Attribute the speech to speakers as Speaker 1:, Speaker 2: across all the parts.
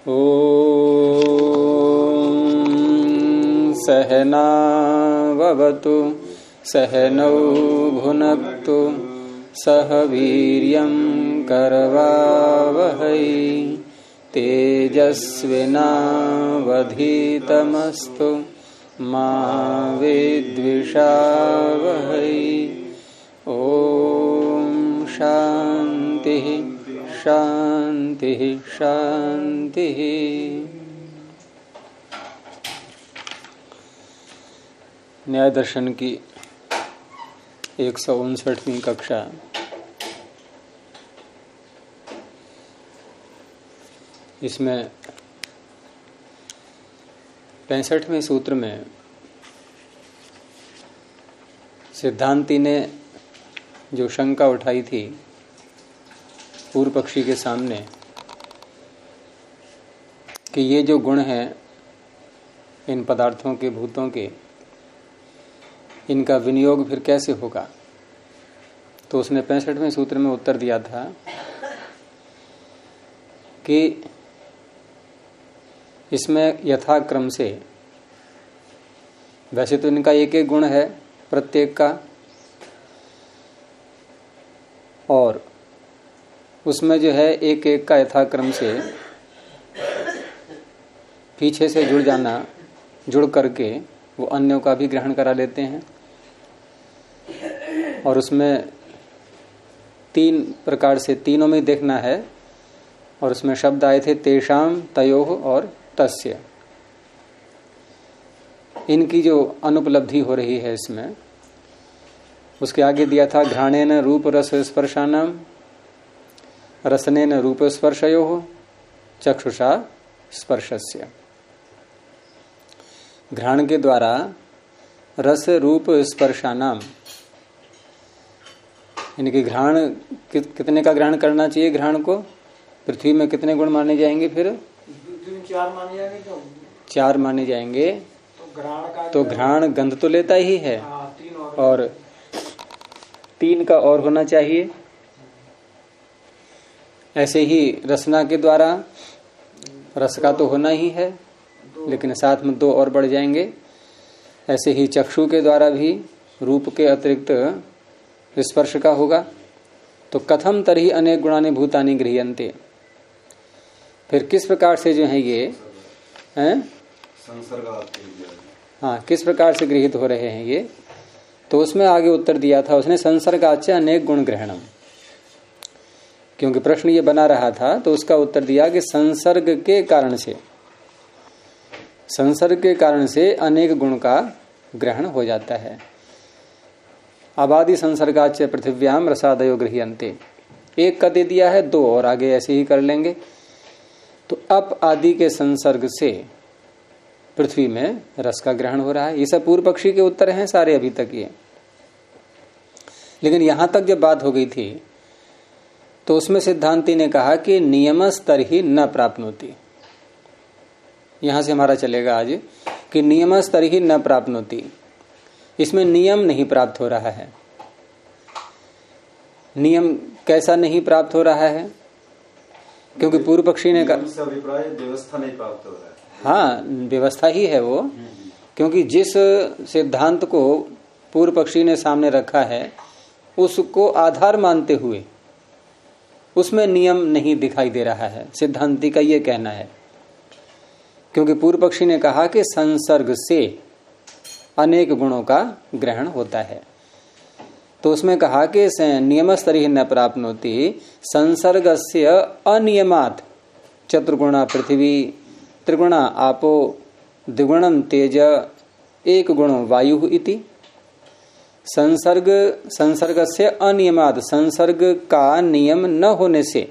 Speaker 1: ॐ सहनाववतु सहनौ भुनक्तु सह वीर्यं करवावहै तेजस्विनावधीतमस्तु मा विद्विषावहै। ॐ शांति शांति शांति। न्याय दर्शन की 159वीं कक्षा इसमें 65वें सूत्र में सिद्धांती ने जो शंका उठाई थी पूर्व पक्षी के सामने कि ये जो गुण हैं इन पदार्थों के भूतों के, इनका विनियोग फिर कैसे होगा, तो उसने 65वें सूत्र में उत्तर दिया था कि इसमें यथाक्रम से, वैसे तो इनका एक एक गुण है प्रत्येक का, और उसमें जो है एक एक का यथाक्रम से पीछे से जुड़ जाना, जुड़ करके वो अन्यों का भी ग्रहण करा लेते हैं। और उसमें 3 प्रकार से तीनों में देखना है, और उसमें शब्द आए थे तेषाम, तयोः और तस्य। इनकी जो अनुपलब्धि हो रही है इसमें, उसके आगे दिया था घ्राणेन रूप रस स्पर्शानाम, रसनेन रूप स्पर्शयोः, चक्षुषा स्पर्शस्य। घ्राण के द्वारा रस रूप स्पर्शानाम, इनके घ्राण कितने का ग्रहण करना चाहिए? घ्राण को पृथ्वी में कितने गुण माने जाएंगे? फिर 4 माने जाएंगे। तो घ्राण गंध तो लेता ही है, और 3 का और होना चाहिए। ऐसे ही रसना के द्वारा रस का तो होना ही है, लेकिन साथ में 2 और बढ़ जाएंगे। ऐसे ही चक्षु के द्वारा भी रूप के अतिरिक्त स्पर्श का होगा। तो कथम तर्हि अनेक गुणानि भूतानि गृह्यन्ते, फिर किस प्रकार से जो है ये हैं, हाँ, किस प्रकार से गृहित हो रहे हैं ये? तो उसमें आगे उत्तर दिया था उसने संसर्गाच्च अनेक गुण ग्रहणम। क्योंकि प्रश्न ये बना रहा था तो उसका उत्तर दिया कि संसर्ग के कारण से, संसर्ग के कारण से अनेक गुण का ग्रहण हो जाता है। आबादी संसर्गाच्च पृथिव्याम रसादयो गृह्यन्ते, 1 का दे दिया है, 2 और आगे ऐसे ही कर लेंगे। तो अप आदि के संसर्ग से पृथ्वी में रस का ग्रहण हो रहा है। ये सब पूर्व पक्षी के उत्तर हैं सारे अभी तक ये। लेकिन यहां तक जब बात हो गई थी तो उसमें सिद्धांती ने कहा कि नियम स्तर ही न प्राप्नोति। यहां से हमारा चलेगा आज कि नियम स्तर ही न प्राप्नोति, इसमें नियम नहीं प्राप्त हो रहा है। नियम कैसा नहीं प्राप्त हो रहा है? क्योंकि पूर्व पक्षी ने कहा
Speaker 2: व्यवस्था नहीं प्राप्त हो रहा है।
Speaker 1: हाँ, व्यवस्था ही है वो, क्योंकि जिस सिद्धांत को पूर्व पक्षी ने सामने रखा है उसको आधार मानते हुए उसमें नियम नहीं दिखाई दे रहा है। सिद्धांती का ये कहना है, क्योंकि पूर्व पक्षी ने कहा कि संसर्ग से अनेक गुणों का ग्रहण होता है। तो उसमें कहा कि नियमस्तरी न प्राप्नोति संसर्गस्य अनियमात् चतुर्गुणा पृथ्वी त्रिगुणा आपो द्विगुणम तेज एक गुणो वायु इति। संसर्ग से अनियमाद, संसर्ग का नियम न होने से,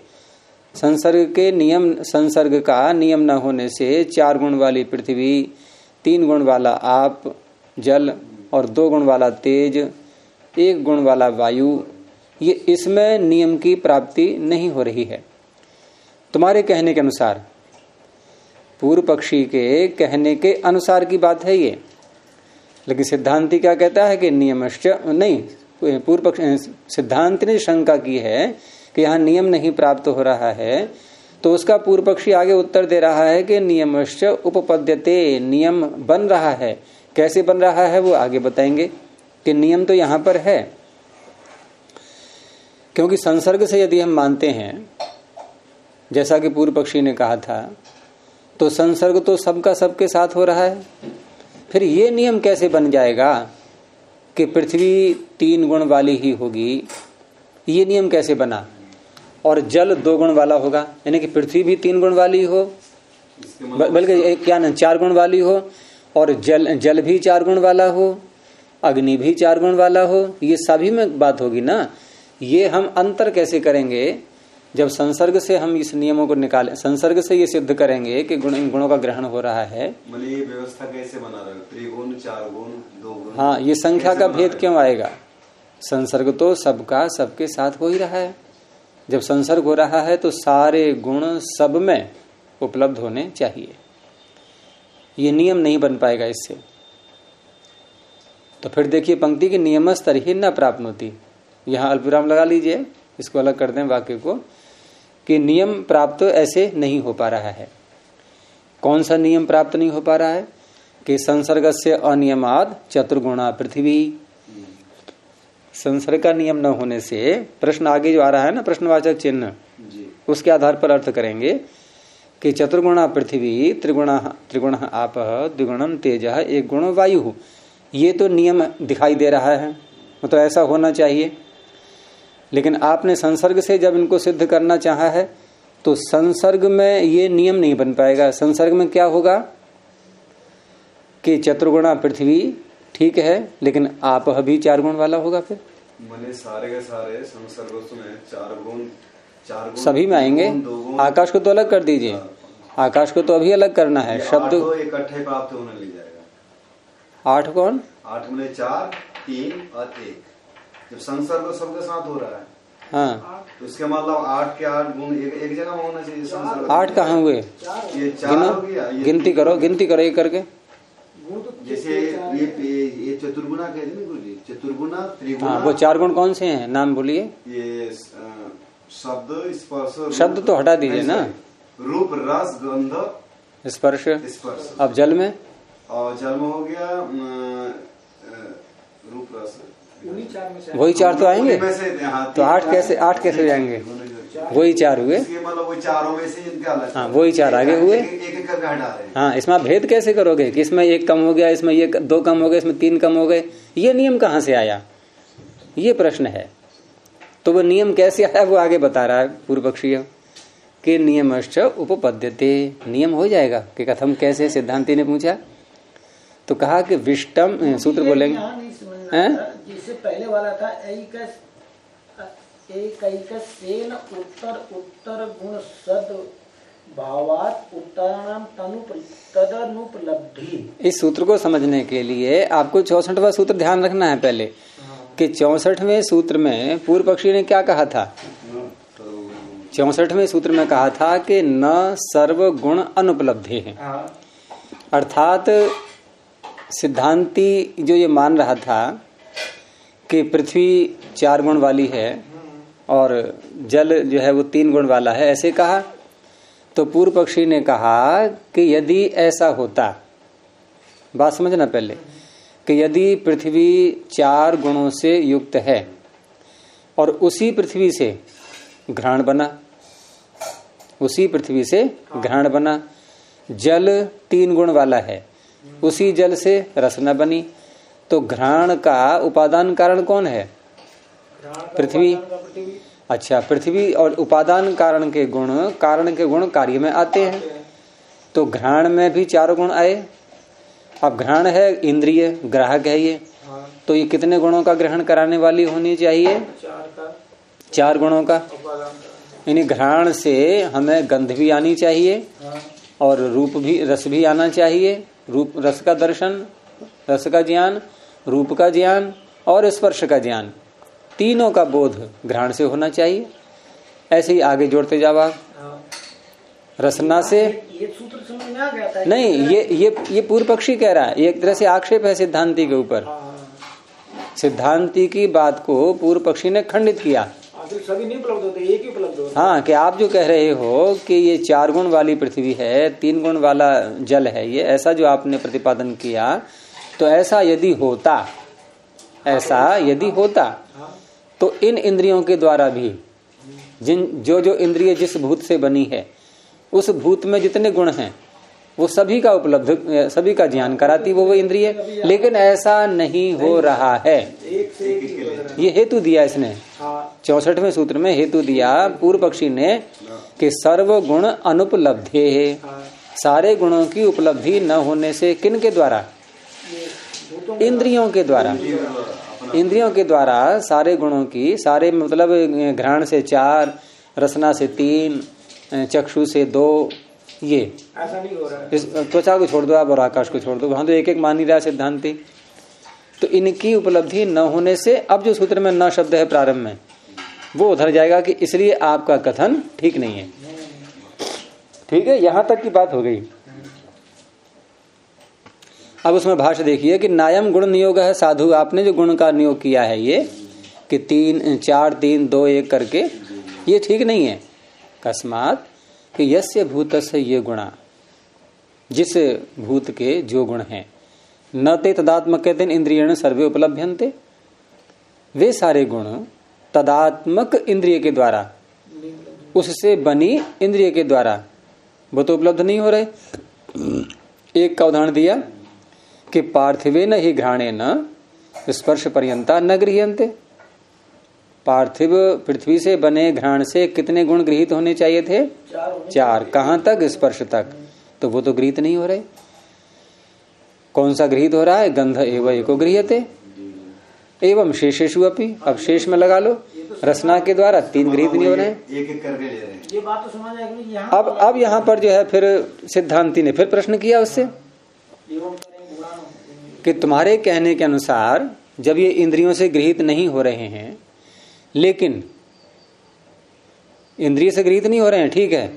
Speaker 1: संसर्ग का नियम न होने से 4 गुण वाली पृथ्वी, 3 गुण वाला आप जल और 2 गुण वाला तेज, 1 गुण वाला वायु, ये इसमें नियम की प्राप्ति नहीं हो रही है। तुम्हारे कहने के अनुसार, पूर्व पक्षी के कहने के अनुसार की बात है ये। लेकिन सिद्धांति क्या कहता है कि नियमश्च नहीं, पूर्व पक्ष सिद्धांत ने शंका की है कि यहाँ नियम नहीं प्राप्त हो रहा है, तो उसका पूर्व पक्षी आगे उत्तर दे रहा है कि नियमश्च उपपद्यते, नियम बन रहा है। कैसे बन रहा है वो आगे बताएंगे कि नियम तो यहां पर है, क्योंकि संसर्ग से यदि हम मानते हैं, जैसा कि पूर्व पक्षी ने कहा था, तो संसर्ग तो सबका सबके साथ हो रहा है। फिर ये नियम कैसे बन जाएगा कि पृथ्वी 3 गुण वाली ही होगी? ये नियम कैसे बना? और जल 2 गुण वाला होगा, यानी कि पृथ्वी भी 3 गुण वाली हो, बल्कि क्या नहीं 4 गुण वाली हो, और जल भी 4 गुण वाला हो, अग्नि भी 4 गुण वाला हो। ये सभी में बात होगी ना। ये हम अंतर कैसे करेंगे? जब संसर्ग से हम इस नियमों को निकालें, संसर्ग से ये सिद्ध करेंगे कि इन गुणों का ग्रहण हो रहा है।
Speaker 2: ये व्यवस्था कैसे बना रहे? त्रिगुण, 4 गुण, 2 गुण।
Speaker 1: हाँ, ये संख्या का भेद क्यों आएगा? संसर्ग तो सबका सबके साथ हो ही रहा है। जब संसर्ग हो रहा है तो सारे गुण सब में उपलब्ध होने चाहिए। ये नियम नहीं बन पाएगा इससे। तो फिर देखिए पंक्ति की नियमस्तर ही न प्राप्नोति, यहां अल्पविराम लगा लीजिए, इसको अलग कर दें वाक्य को, कि नियम प्राप्त ऐसे नहीं हो पा रहा है। कौन सा नियम प्राप्त नहीं हो पा रहा है? कि संसर्गस्य अनियमाद चतुर्गुणा पृथ्वी। संसर्ग का नियम न होने से प्रश्न आगे जो आ रहा है ना, प्रश्नवाचक चिन्ह, उसके आधार पर अर्थ करेंगे कि चतुर्गुणा पृथ्वी, त्रिगुण आप, द्विगुणम तेज, 1 गुण वायु। ये तो नियम दिखाई दे रहा है, मतलब ऐसा होना चाहिए। लेकिन आपने संसर्ग से जब इनको सिद्ध करना चाहा है तो संसर्ग में ये नियम नहीं बन पाएगा। संसर्ग में क्या होगा कि चतुर्गुणा पृथ्वी ठीक है, लेकिन आप भी 4 गुण वाला होगा। फिर
Speaker 2: मैंने सारे के सारे संसर्ग में 4 गुण
Speaker 1: सभी में आएंगे। आकाश को तो अलग कर दीजिए, आकाश को तो अभी अलग करना है। शब्द
Speaker 2: इकट्ठे प्राप्त होने लग जाएगा।
Speaker 1: 8 कौन?
Speaker 2: 8 में 4, 3 और 1। जब संसर्ग सबके साथ हो रहा है,
Speaker 1: हाँ,
Speaker 2: तो इसके मतलब 8 के 8 गुण एक जगह में होना चाहिए। संसर्ग
Speaker 1: 8 कहाँ हुए?
Speaker 2: ये 4 हो गया।
Speaker 1: गिनती करो एक करके।
Speaker 2: जैसे ये चतुर्गुणा कहते हैं गुरु जी, चतुर्गुणा, त्रिगुणा।
Speaker 1: हाँ, वो 4 गुण कौन से हैं? नाम बोलिए।
Speaker 2: ये शब्द, स्पर्श।
Speaker 1: शब्द तो हटा दीजिए ना।
Speaker 2: रूप, रस, गंध,
Speaker 1: स्पर्श। अब जल में?
Speaker 2: और जल में हो गया रूप, रस।
Speaker 1: वही 4 तो आएंगे। तो 8 कैसे जाएंगे? वही 4 हुए।
Speaker 2: मतलब वही 4 में से इनके अलग।
Speaker 1: हाँ, वही 4 आगे हुए।
Speaker 2: एक करके हटा रहे हैं।
Speaker 1: हाँ, इसमें भेद कैसे करोगे कि इसमें 1 कम हो गया, इसमें ये 2 कम हो गए, इसमें 3 कम हो गए? ये नियम कहाँ से आया? ये प्रश्न है। तो वो नियम कैसे आया वो आगे बता रहा है पूर्व पक्षी कि नियमश्च उपपद्यते। नियम हो जाएगा कि कथम कैसे? सिद्धांति ने पूछा तो कहा कि विष्टम सूत्र बोलेंगे।
Speaker 3: जिससे पहले वाला था एकैकस्येन उत्तर गुण सद भावात् उत्तराणाम तदनुपलब्धि।
Speaker 1: इस सूत्र को समझने के लिए आपको 64वां सूत्र ध्यान रखना है पहले, कि 64वें सूत्र में पूर्व पक्षी ने क्या कहा था? 64वें सूत्र में कहा था कि न सर्व गुण अनुपलब्धि है। अर्थात सिद्धांती जो ये मान रहा था कि पृथ्वी 4 गुण वाली है और जल जो है वो 3 गुण वाला है, ऐसे कहा। तो पूर्व पक्षी ने कहा कि यदि ऐसा होता, बात समझना पहले, कि यदि पृथ्वी 4 गुणों से युक्त है और उसी पृथ्वी से घ्राण बना, उसी पृथ्वी से घ्राण बना, जल 3 गुण वाला है, उसी जल से रसना बनी, तो घ्राण का उपादान कारण कौन है? पृथ्वी। अच्छा, पृथ्वी और उपादान कारण के गुण कार्य में आते हैं। तो घ्राण में भी 4 गुण आए। अब घ्राण है इंद्रिय, ग्राहक है ये, तो ये कितने गुणों का ग्रहण कराने वाली होनी चाहिए? 4 गुणों का। यानी घ्राण से हमें गंध भी आनी चाहिए और रूप भी, रस भी आना चाहिए। रूप, रस का दर्शन, रस का ज्ञान, रूप का ज्ञान और स्पर्श का ज्ञान, तीनों का बोध घ्राण से होना चाहिए। ऐसे ही आगे जोड़ते जाओ आप। रसना से
Speaker 3: ये सूत्र समझ में आ गया था।
Speaker 1: नहीं, ये पूर्व पक्षी कह रहा है, ये एक तरह से आक्षेप है सिद्धांति के ऊपर। सिद्धांति की बात को पूर्व पक्षी ने खंडित किया
Speaker 3: सभी नहीं उपलब्ध होते, एक ही उपलब्ध होता।
Speaker 1: हाँ, कि आप जो कह रहे हो कि ये 4 गुण वाली पृथ्वी है, 3 गुण वाला जल है, ये ऐसा जो आपने प्रतिपादन किया, तो ऐसा यदि होता तो इन इंद्रियों के द्वारा भी जो इंद्रिय जिस भूत से बनी है, उस भूत में जितने गुण हैं वो सभी का ज्ञान कराती वो इंद्रिय, लेकिन ऐसा नहीं हो रहा है। ये हेतु दिया इसने 64वें सूत्र में, हेतु दिया पूर्व पक्षी ने कि सर्व गुण अनुपलब्धे है, सारे गुणों की उपलब्धि न होने से किन के द्वारा? इंद्रियों के द्वारा। इंद्रियों के द्वारा सारे गुणों की, सारे मतलब घ्राण से 4, रसना से 3, चक्षु से 2, ये
Speaker 3: ऐसा नहीं हो रहा है।
Speaker 1: इस त्वचा को छोड़ दो आप और आकाश को छोड़ दो, वहां तो एक एक मान ही रहा सिद्धांति। तो इनकी उपलब्धि न होने से अब जो सूत्र में न शब्द है प्रारंभ में, वो उधर जाएगा कि इसलिए आपका कथन ठीक नहीं है। ठीक है, यहां तक की बात हो गई। अब उसमें भाष्य देखिए कि नायम गुण नियोग है साधु, आपने जो गुण का नियोग किया है ये कि 3, 4, 3, 2, 1 करके, ये ठीक नहीं है। कस्मात कि यस्य भूतस्य ये गुणा, जिस भूत के जो गुण हैं, न ते तदात्मक इंद्रियण सर्वे उपलभ्यन्ते, वे सारे गुण तदात्मक इंद्रिय के द्वारा, उससे बनी इंद्रिय के द्वारा वो तो उपलब्ध नहीं हो रहे। एक का उदाहरण दिया कि पार्थिवे न ही घ्राणे न स्पर्श पर्यंता न गृह्यन्ते, पार्थिव पृथ्वी से बने घ्राण से कितने गुण गृहीत होने चाहिए थे? 4। कहां तक? स्पर्श तक। तो वो तो गृहीत नहीं हो रहे। कौन सा गृहीत हो रहा है? गंध एवं एको गृह्यते एवं शेषेषु अपि, अब शेष में लगा लो, रसना के द्वारा 3 गृहीत नहीं हो रहे हैं,
Speaker 2: एक करके ले रहे हैं।
Speaker 3: ये बात तो समझ आएगी।
Speaker 1: अब यहाँ पर जो है फिर सिद्धांति ने फिर प्रश्न किया उससे कि तुम्हारे कहने के अनुसार जब ये इंद्रियों से गृहीत नहीं हो रहे हैं, लेकिन इंद्रिय से गृहीत नहीं हो रहे हैं, ठीक है,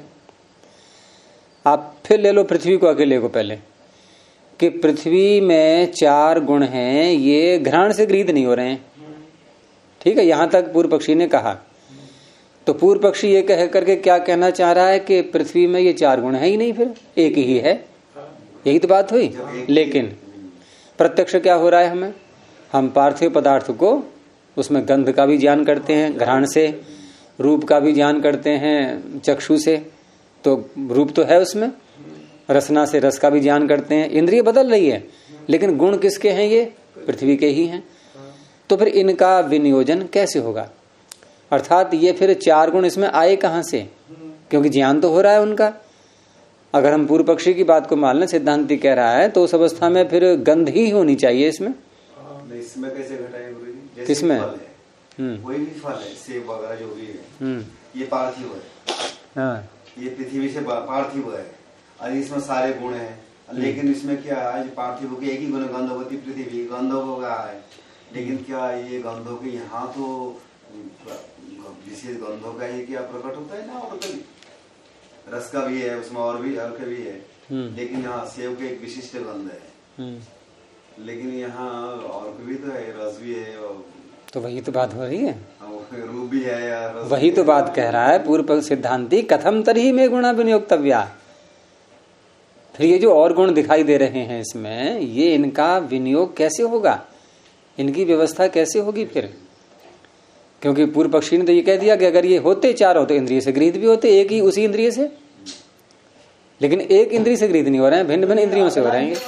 Speaker 1: आप फिर ले लो पृथ्वी को अकेले को पहले, कि पृथ्वी में 4 गुण हैं, ये घ्राण से गृहीत नहीं हो रहे हैं, ठीक है, यहां तक पूर्व पक्षी ने कहा। तो पूर्व पक्षी ये कह करके क्या कहना चाह रहा है कि पृथ्वी में ये 4 गुण है ही नहीं, फिर एक ही है, यही तो बात हुई। लेकिन प्रत्यक्ष क्या हो रहा है, हम पार्थिव पदार्थ को, उसमें गंध का भी ज्ञान करते हैं घ्राण से, रूप का भी ज्ञान करते हैं चक्षु से, तो रूप तो है उसमें, रसना से रस का भी ज्ञान करते हैं, इंद्रिय बदल रही है, लेकिन गुण किसके हैं? ये पृथ्वी के ही हैं। तो फिर इनका विनियोजन कैसे होगा? अर्थात ये फिर 4 गुण इसमें आए कहां से? क्योंकि ज्ञान तो हो रहा है उनका। अगर हम पूर्व पक्षी की बात को मान लें, सिद्धांति कह रहा है, तो उस अवस्था में फिर गंध ही होनी चाहिए इसमें।
Speaker 2: इसमें कैसे घटाएंगे?
Speaker 1: किसमें?
Speaker 2: कोई भी फल है, सेब वगैरह जो भी है, ये पार्थिव है।
Speaker 1: हाँ।
Speaker 2: ये पृथ्वी से पार्थिव है और इसमें सारे गुण हैं, लेकिन इसमें क्या है, पार्थिव के एक ही गुण गंधवती पृथ्वी, गंधों का है, लेकिन क्या ये गंधों के यहाँ तो विशेष गंधों का ही क्या प्रकट होता है ना, और कभी रस का भी है उसमें, और भी अर्क भी है, लेकिन यहाँ सेब के एक विशिष्ट गंध है, लेकिन यहाँ अर्क भी तो है, रस भी है, और
Speaker 1: तो वही तो बात हो रही है,
Speaker 2: रूप भी है,
Speaker 1: वही तो बात कह रहा है पूर्व सिद्धांति, कथम तरी में गुणा विनियोक्तव्या। फिर ये जो और गुण दिखाई दे रहे हैं इसमें, ये इनका विनियोग कैसे होगा, इनकी व्यवस्था कैसे होगी फिर? क्योंकि पूर्व पक्षी ने तो ये कह दिया कि अगर ये होते 4 हो तो इंद्रिय से गृहीत भी होते, एक ही उसी इंद्रिय से, लेकिन एक इंद्रिय से गृहीत नहीं हो रहे हैं, भिन्न भिन्न इंद्रियों से हो रहे हैं।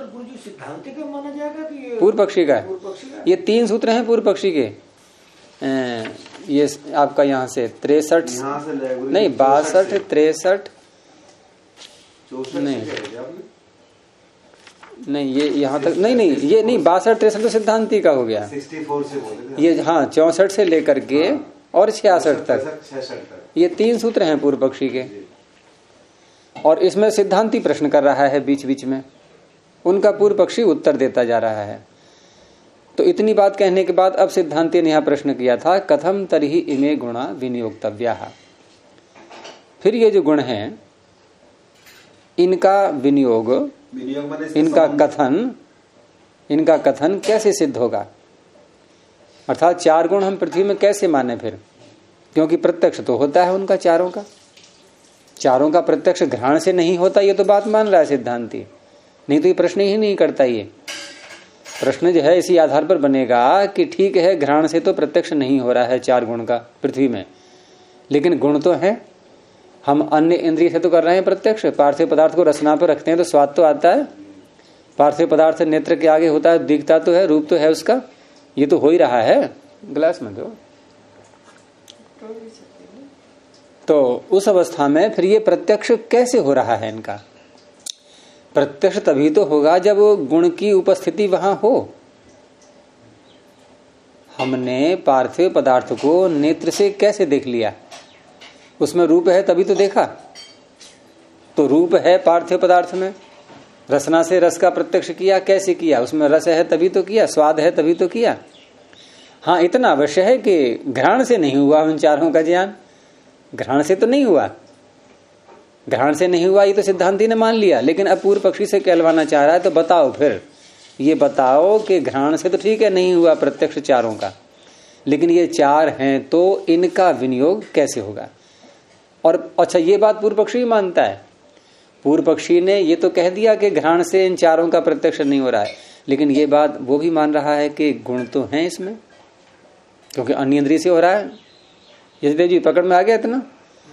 Speaker 1: पूर्व पक्षी का ये 3 सूत्र हैं पूर्व पक्षी के। ये आपका यहाँ से 63 नहीं 62, 63 नहीं ये यहाँ तक नहीं ये नहीं 62, 63 तो सिद्धांति का हो गया,
Speaker 2: 64 से बोले
Speaker 1: ये हाँ 64 से लेकर के और 66 तक ये 3 सूत्र हैं पूर्व पक्षी के। और इसमें सिद्धांति प्रश्न कर रहा है बीच बीच में, उनका पूर्व पक्षी उत्तर देता जा रहा है। तो इतनी बात कहने के बाद अब सिद्धांति ने यह प्रश्न किया था, कथम तरहि इमे गुणा विनियोक्तव्या। फिर ये जो गुण हैं इनका विनियोग, इनका कथन कैसे सिद्ध होगा? अर्थात 4 गुण हम पृथ्वी में कैसे माने फिर? क्योंकि प्रत्यक्ष तो होता है उनका चारों का प्रत्यक्ष घ्राण से नहीं होता, ये तो बात मान रहा है सिद्धांती, नहीं तो ये प्रश्न ही नहीं करता। ये प्रश्न जो है इसी आधार पर बनेगा कि ठीक है घ्राण से तो प्रत्यक्ष नहीं हो रहा है 4 गुण का पृथ्वी में, लेकिन गुण तो है, हम अन्य इंद्रिय से तो कर रहे हैं प्रत्यक्ष। पार्थिव पदार्थ को रसना पर रखते हैं तो स्वाद तो आता है, पार्थिव पदार्थ नेत्र के आगे होता है, दिखता तो है, रूप तो है उसका, ये तो हो ही रहा है। गिलास में दो। तो उस अवस्था में फिर ये प्रत्यक्ष कैसे हो रहा है इनका? प्रत्यक्ष तभी तो होगा जब गुण की उपस्थिति वहां हो। हमने पार्थिव पदार्थ को नेत्र से कैसे देख लिया? उसमें रूप है तभी तो देखा, तो रूप है पार्थिव पदार्थ में, रसना से रस का प्रत्यक्ष किया, कैसे किया? उसमें रस है तभी तो किया, स्वाद है तभी तो किया। हाँ, इतना अवश्य है कि घ्राण से नहीं हुआ उन चारों का ज्ञान, घ्राण से तो नहीं हुआ, घ्राण से नहीं हुआ ये तो सिद्धांती ने मान लिया। लेकिन अब पूर्व पक्षी से कहलवाना चाह रहा है, तो बताओ फिर, ये बताओ कि घ्राण से तो ठीक है नहीं हुआ प्रत्यक्ष चारों का, लेकिन ये 4 हैं तो इनका विनियोग कैसे होगा? और अच्छा, ये बात पूर्व पक्षी मानता है। पूर्व पक्षी ने ये तो कह दिया कि घ्राण से इन चारों का प्रत्यक्ष नहीं हो रहा है, लेकिन ये बात वो भी मान रहा है कि गुण तो हैं इसमें, क्योंकि अन्य इंद्रिय से हो रहा है। यशदेव जी पकड़ में आ गया इतना?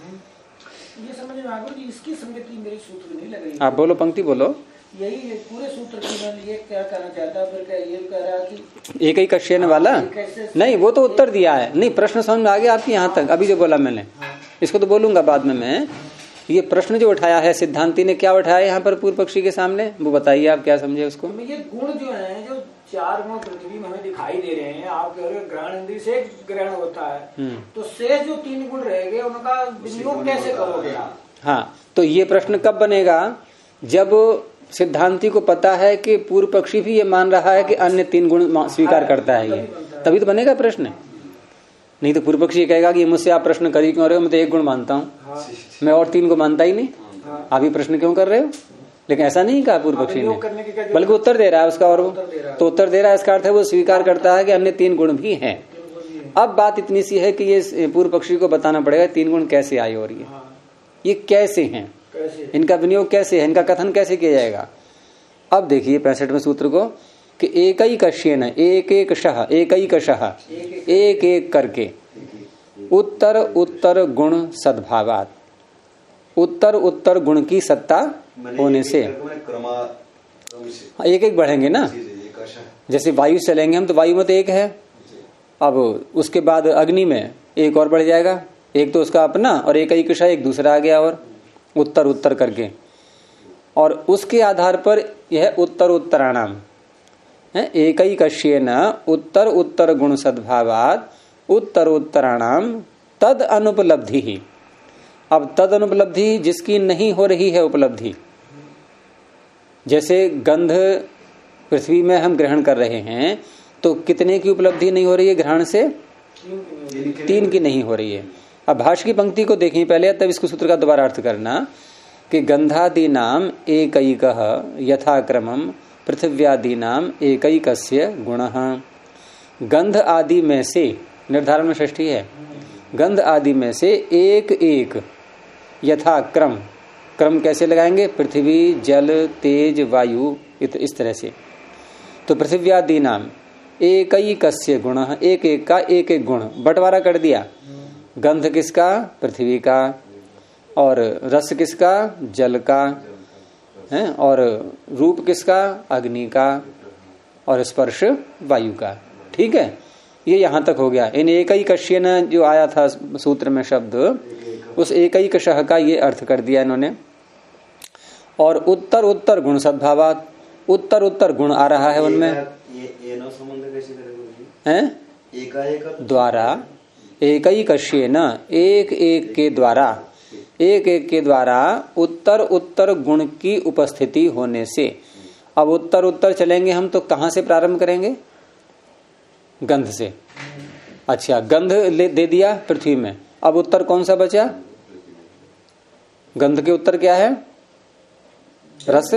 Speaker 3: ये समझ में आ गया कि इसकी संगति मेरी सूत्र नहीं लग रही।
Speaker 1: आप बोलो, पंक्ति बोलो।
Speaker 3: यही पूरे सूत्र की मैं ये क्या कहना चाहता, फिर क्या ये कह रहा कि
Speaker 1: एक ही कश्यन वाला नहीं, वो तो उत्तर दिया है। नहीं, प्रश्न समझ में आ गया आपकी यहाँ तक? अभी जो बोला मैंने इसको तो बोलूंगा बाद में मैं। ये प्रश्न जो उठाया है सिद्धांती ने, क्या उठाया यहाँ पर पूर्व पक्षी के सामने, वो बताइए आप क्या समझे उसको?
Speaker 3: ये गुण जो है, जो 4 गुण पृथ्वी में हमें दिखाई दे रहे हैं, आप कह रहे हो ग्रहण इंद्रिय से ग्रहण होता है, तो शेष जो 3 गुण रहेंगे उनका विनियोग कैसे करोगे आप? हाँ,
Speaker 1: तो ये प्रश्न कब बनेगा? जब सिद्धांती को पता है कि पूर्व पक्षी भी ये मान रहा है कि अन्य 3 गुण स्वीकार करता है, ये तभी तो बनेगा प्रश्न। नहीं तो पूर्व पक्षी कहेगा कि मुझसे आप प्रश्न कर ही क्यों रहे हो, मैं तो 1 गुण मानता हूँ, मैं और 3 को मानता ही नहीं, आप ही प्रश्न क्यों कर रहे हो? लेकिन ऐसा नहीं कहा पूर्व पक्षी ने, बल्कि उत्तर दे रहा है उसका, और वो तो उत्तर दे रहा है, इसका अर्थ है वो स्वीकार करता है कि अन्य 3 गुण भी हैं। अब बात इतनी सी है कि ये पूर्व पक्षी को बताना पड़ेगा 3 गुण कैसे आए और ये कैसे हैं, इनका विनियोग कैसे है, इनका कथन कैसे किया जाएगा। अब देखिए 65वें सूत्र को कि एक ही कश्यन, एक एक शह, एक ही कशह, एक एक करके उत्तर उत्तर गुण सद्भावात, उत्तर उत्तर गुण की सत्ता होने से एक एक बढ़ेंगे ना। जैसे वायु चलेंगे हम तो वायु में तो एक है, अब उसके बाद अग्नि में एक और बढ़ जाएगा, एक तो उसका अपना और एक ही कशा एक दूसरा आ गया, और उत्तर उत्तर करके, और उसके आधार पर यह उत्तर उत्तराणाम है। एक ही कश्येन उत्तर उत्तर गुण सद्भावात उत्तर उत्तराणाम तद अनुपलब्धि ही। अब तद अनुपलब्धि जिसकी नहीं हो रही है उपलब्धि, जैसे गंध पृथ्वी में हम ग्रहण कर रहे हैं तो कितने की उपलब्धि नहीं हो रही है ग्रहण से? 3 की नहीं हो रही है। अब भाष्य की पंक्ति को देखें पहले, तब इसको सूत्र का दोबारा अर्थ करना कि गंधादि नाम एकैकः यथाक्रमम पृथिव्यादि नाम एकैकस्य गुणः। गंध आदि में से, निर्धारण में षष्ठी है, गंध आदि में से एक एक यथाक्रम, क्रम कैसे लगाएंगे? पृथ्वी जल तेज वायु इस तरह से। तो पृथिव्यादि नाम एकैकस्य गुणः, एक एक का एक एक गुण बंटवारा कर दिया। गंध किसका? पृथ्वी का, और रस किसका? जल का है, और रूप किसका? अग्नि का, और स्पर्श वायु का। ठीक है, ये यहां तक हो गया। इन एक ही कश्यन जो आया था सूत्र में शब्द, उस एक ही कशह का ये अर्थ कर दिया इन्होंने। और उत्तर उत्तर गुण सद्भावात, उत्तर उत्तर गुण आ रहा है उनमें है द्वारा, एक ही कश्यन एक एक के द्वारा, एक एक के द्वारा उत्तर उत्तर गुण की उपस्थिति होने से। अब उत्तर उत्तर चलेंगे हम तो कहां से प्रारंभ करेंगे? गंध से। अच्छा, गंध दे दिया पृथ्वी में, अब उत्तर कौन सा बचा? गंध के उत्तर क्या है? रस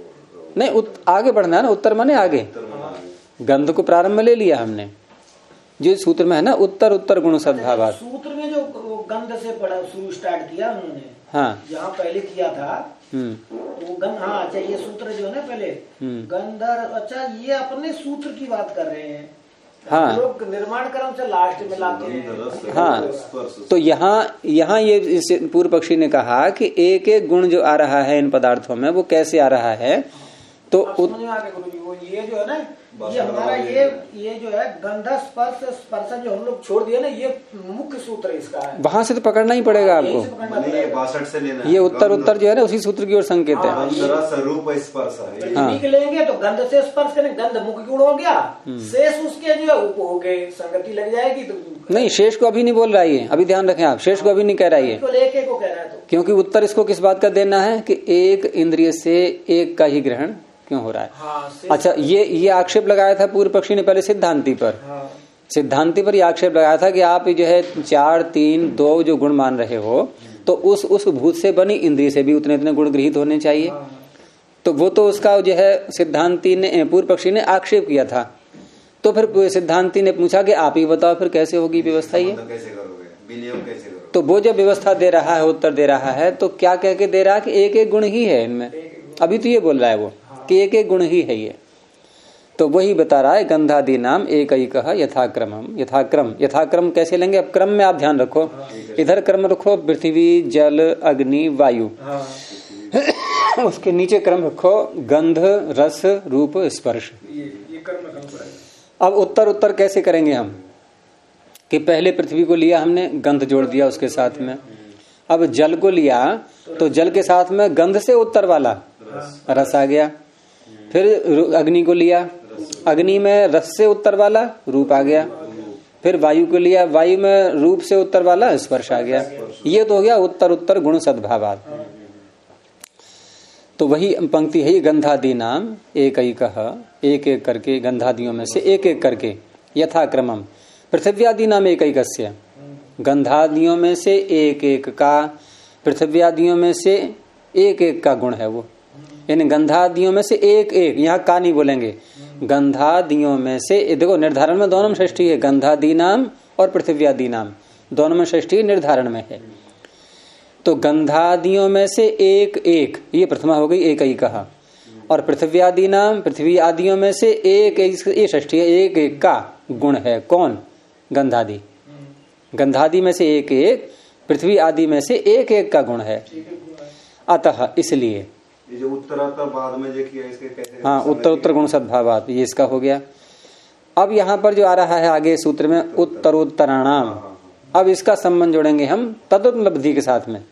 Speaker 1: नहीं, आगे बढ़ना है ना, उत्तर माने आगे। गंध को प्रारंभ में ले लिया हमने, जो सूत्र में है ना, उत्तर उत्तर गुण सद्भावात्।
Speaker 3: सूत्र में जो गंध से पढ़ा शुरू स्टार्ट किया उन्होंने,
Speaker 1: हाँ
Speaker 3: जहाँ पहले किया था वो गंध, हाँ अच्छा ये सूत्र जो है ना पहले गंधर, अच्छा ये अपने सूत्र की बात कर रहे हैं।
Speaker 1: हाँ
Speaker 3: लोग निर्माण क्रम से लास्ट में लाते हैं।
Speaker 1: हाँ तो यहाँ ये पूर्व पक्षी ने कहा कि एक एक गुण जो आ रहा है इन पदार्थों में वो कैसे आ रहा है, तो
Speaker 3: ये जो है ना, ये हमारा ये जो है गंध स्पर्श स्पर्श जो हम लोग छोड़ दिया ना, ये मुख्य सूत्र इसका है।
Speaker 1: वहां से तो पकड़ना ही पड़ेगा आपको,
Speaker 2: 62 से लेना।
Speaker 1: ये उत्तर उत्तर जो है ना उसी सूत्र की ओर संकेत है।
Speaker 2: रूप स्पर्श है,
Speaker 3: हाँ। लेंगे तो गंध से स्पर्श करेंगे, गंध मुख्य गुण हो गया, शेष उसके जो है उप हो गए, संगति लग जाएगी। तो
Speaker 1: नहीं, शेष को अभी नहीं बोल रहा है, अभी ध्यान रखें आप, शेष को अभी नहीं कह रहा है,
Speaker 3: एक को कह रहा है।
Speaker 1: क्योंकि उत्तर इसको किस बात का देना है कि एक इंद्रिय से एक का ही ग्रहण क्यों हो रहा है।
Speaker 3: हाँ,
Speaker 1: अच्छा, ये आक्षेप लगाया था पूर्व पक्षी ने पहले सिद्धांति पर।
Speaker 3: हाँ।
Speaker 1: सिद्धांति पर ये आक्षेप लगाया था कि आप जो है 4, 3, 2 जो गुण मान रहे हो, तो उस भूत से बनी इंद्रिय से भी उतने उतने गुण गृहीत होने चाहिए।
Speaker 3: हाँ। तो
Speaker 1: वो तो उसका जो है सिद्धांति ने, पूर्व पक्षी ने आक्षेप किया था। तो फिर सिद्धांति ने पूछा कि आप ही बताओ फिर कैसे होगी व्यवस्था ये,
Speaker 2: कैसे करोगे, विनियोग कैसे करोगे।
Speaker 1: तो वो जब व्यवस्था दे रहा है, उत्तर दे रहा है, तो क्या कह के दे रहा है कि एक एक गुण ही है इनमें। अभी तो ये बोल रहा है वो कि एक एक गुण ही है ये, तो वही बता रहा है गंधादि नाम एक ही कहा यथाक्रमम। यथाक्रम कैसे लेंगे, अब क्रम में आप ध्यान रखो, इधर क्रम रखो पृथ्वी जल अग्नि वायु, उसके नीचे क्रम रखो गंध रस रूप स्पर्श। अब उत्तर उत्तर कैसे करेंगे हम कि पहले पृथ्वी को लिया हमने, गंध जोड़ दिया उसके साथ में। अब जल को लिया तो जल के साथ में गंध से उत्तर वाला रस आ गया। फिर अग्नि को लिया, अग्नि में रस से उत्तर वाला रूप आ गया। फिर वायु को लिया, वायु में रूप से उत्तर वाला स्पर्श आ गया। ये तो हो गया उत्तर उत्तर गुण सद्भावात्। तो वही पंक्ति है, गंधादि नाम एक ही कहा, एक एक करके गंधादियों में से एक एक करके यथाक्रमम। पृथ्व्यादि नाम एक ही कस्य, गंधादियों में से एक एक का, पृथ्व्यादियों में से एक एक का गुण है वो। यानी गंधादियों में से एक एक, यहाँ का नहीं बोलेंगे, गंधादियों में से, देखो निर्धारण में दोनों में षष्ठी है, गंधादि नाम और पृथ्व्यादि नाम दोनों में षष्ठी निर्धारण में है। तो गंधादियों में से एक एक, ये प्रथमा हो गई एक ही कहा, और पृथ्व्यादि नाम पृथ्वी आदियों में से एक, ये षष्ठी है, एक एक का गुण है। कौन, गंधादि, गंधादि में से एक एक, पृथ्वी आदि में से एक एक का गुण है। अतः इसलिए
Speaker 2: ये जो उत्तरातर बाद में जो किया इसके कैसे,
Speaker 1: हाँ उत्तर उत्तर गुण सद्भावात्, ये इसका हो गया। अब यहाँ पर जो आ रहा है आगे सूत्र में उत्तरोत्तराणाम, अब इसका संबंध जोड़ेंगे हम तदुपलब्धि के साथ में,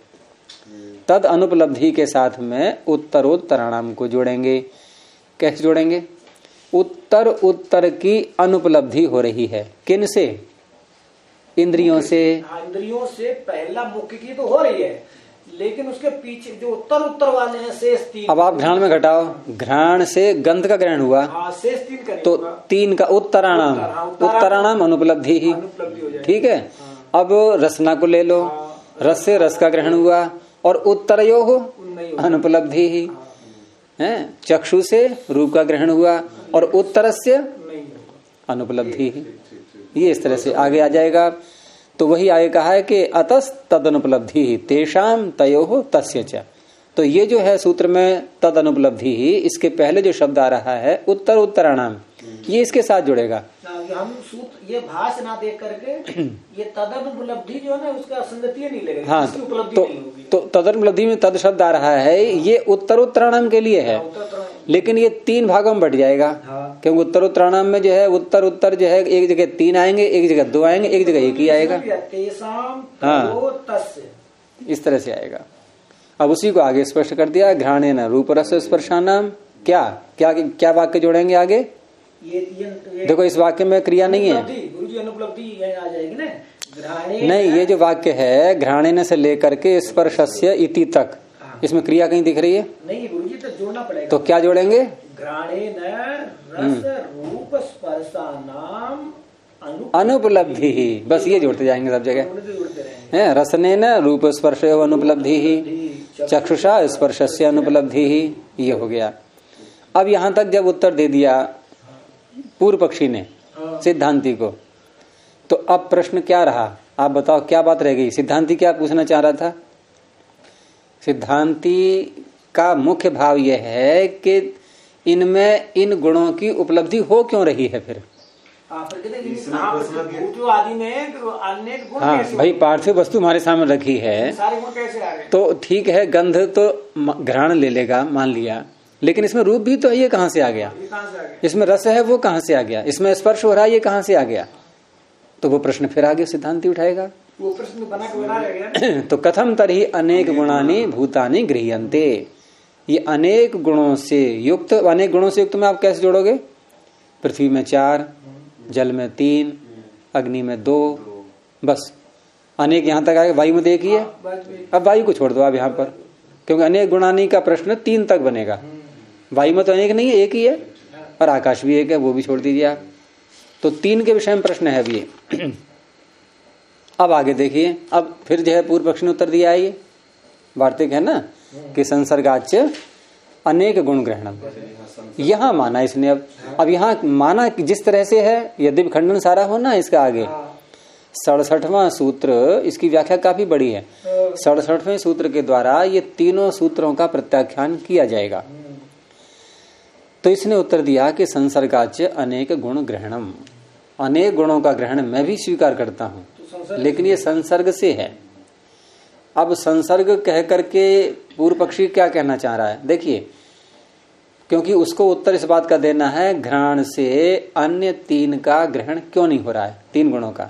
Speaker 1: तद अनुपलब्धि के साथ में उत्तरोत्तराणाम को जोड़ेंगे। कैसे जोड़ेंगे, उत्तर उत्तर की अनुपलब्धि हो रही है, किन से, इंद्रियों से।
Speaker 3: इंद्रियों से पहला मुख्य की तो हो रही है, लेकिन उसके पीछे जो उत्तर उत्तर वाले हैं शेष 3।
Speaker 1: अब आप घ्राण में घटाओ, घ्राण से गंध का ग्रहण हुआ,
Speaker 3: शेष 3
Speaker 1: तो 3 का उत्तराणाम, उत्तराणाम अनुपलब्धि ही, ठीक है। अब रसना को ले लो, रस से रस का ग्रहण हुआ, और उत्तरयो हो अनुपलब्धि ही है, चक्षु से रूप का ग्रहण हुआ, और उत्तरस्य अनुपलब्धि ही। ये इस तरह से आगे आ जाएगा। तो वही आगे कहा है कि अतस तद अनुपलब्धि ही तेषाम तयोः तस्य च। तो ये जो है सूत्र में तद अनुपलब्धि ही, इसके पहले जो शब्द आ रहा है उत्तर उत्तराणाम, ये इसके साथ जुड़ेगा।
Speaker 3: हम सूत्र ये भाष ना देख करके ये तद अनुपलब्धि जो है ना उसका संगति नहीं लगेगी।
Speaker 1: हाँ, तो तद अनुपलब्धि में तद शब्द आ रहा है, ये उत्तर उत्तराणाम के लिए है, लेकिन ये 3 भागों में बढ़ जाएगा। हाँ। क्योंकि उत्तर उत्तराणाम में जो है उत्तर उत्तर जो है एक जगह 3 आएंगे, एक जगह 2 आएंगे, एक जगह 1 ही आएगा। हाँ, इस तरह से आएगा। अब उसी को आगे स्पष्ट कर दिया, घ्राणेन रूप रस स्पर्शानाम। क्या क्या क्या वाक्य जोड़ेंगे आगे, ये देखो इस वाक्य में क्रिया नहीं है,
Speaker 3: अनुपलब्धि आ जाएगी ना,
Speaker 1: नहीं, ये जो वाक्य है घ्राणेन से लेकर के स्पर्शस्य इति तक, इसमें क्रिया कहीं दिख रही है
Speaker 3: नहीं गुरुजी, तो जोड़ना पड़ेगा।
Speaker 1: तो क्या जोड़ेंगे,
Speaker 3: घ्राणेन रस रूप स्पर्शानाम
Speaker 1: अनुपलब्धि ही, बस ये जोड़ते जाएंगे सब जगह है। रसने न रूप स्पर्श अनुपलब्धि ही, चक्षुषा स्पर्शस्य अनुपलब्धि ही, ये हो गया। अब यहाँ तक जब उत्तर दे दिया पूर्व पक्षी ने सिद्धांति को, तो अब प्रश्न क्या रहा, आप बताओ क्या बात रह गई? सिद्धांती क्या पूछना चाह रहा था? सिद्धांती का मुख्य भाव यह है कि इनमें इन गुणों की उपलब्धि हो क्यों रही है फिर?
Speaker 3: आदि में अनेक गुण।
Speaker 1: हाँ भाई, पार्थिव वस्तु हमारे सामने रखी है,
Speaker 3: सारे गुण कैसे आ गए?
Speaker 1: तो ठीक है, गंध तो घ्राण ले लेगा, मान लिया, लेकिन इसमें रूप भी तो है, ये कहाँ से आ गया? इसमें रस है, वो कहाँ से आ गया? इसमें स्पर्श हो रहा है, ये कहाँ से आ गया? तो वो प्रश्न फिर आगे सिद्धांति उठाएगा,
Speaker 3: वो प्रश्न बना के बना रहेगा।
Speaker 1: तो कथम तरही अनेक गुणानि भूतानि गृह्यन्ते, ये अनेक गुणों से युक्त, अनेक गुणों से युक्त में आप कैसे जोड़ोगे? पृथ्वी में 4, जल में 3, अग्नि में 2, बस अनेक यहां तक आएगा। वायु में 1 ही है, अब वायु को छोड़ दो आप यहाँ पर, क्योंकि अनेक गुणानि का प्रश्न 3 तक बनेगा। वायु में तो अनेक नहीं है, 1 ही है, और आकाश भी 1 है, वो भी छोड़ दीजिए आप। तो 3 के विषय में प्रश्न है अभी। अब आगे देखिए, अब फिर जो है पूर्व पक्ष ने उत्तर दिया है, ये वार्तिक है ना कि संसर्गाच्य अनेक गुण ग्रहणम, यहां माना इसने। अब यहां माना कि जिस तरह से है, यद्यपि खंडन सारा होना इसका आगे 67वां सूत्र, इसकी व्याख्या काफी बड़ी है। 67वें सूत्र के द्वारा ये तीनों सूत्रों का प्रत्याख्यान किया जाएगा। तो इसने उत्तर दिया कि संसर्गाच्य अनेक गुण ग्रहणम, अनेक गुणों का ग्रहण मैं भी स्वीकार करता हूं, लेकिन ये संसर्ग से है। अब संसर्ग कह करके पूर्व पक्षी क्या कहना चाह रहा है? देखिए, क्योंकि उसको उत्तर इस बात का देना है, घ्राण से अन्य 3 का ग्रहण क्यों नहीं हो रहा है, 3 गुणों का।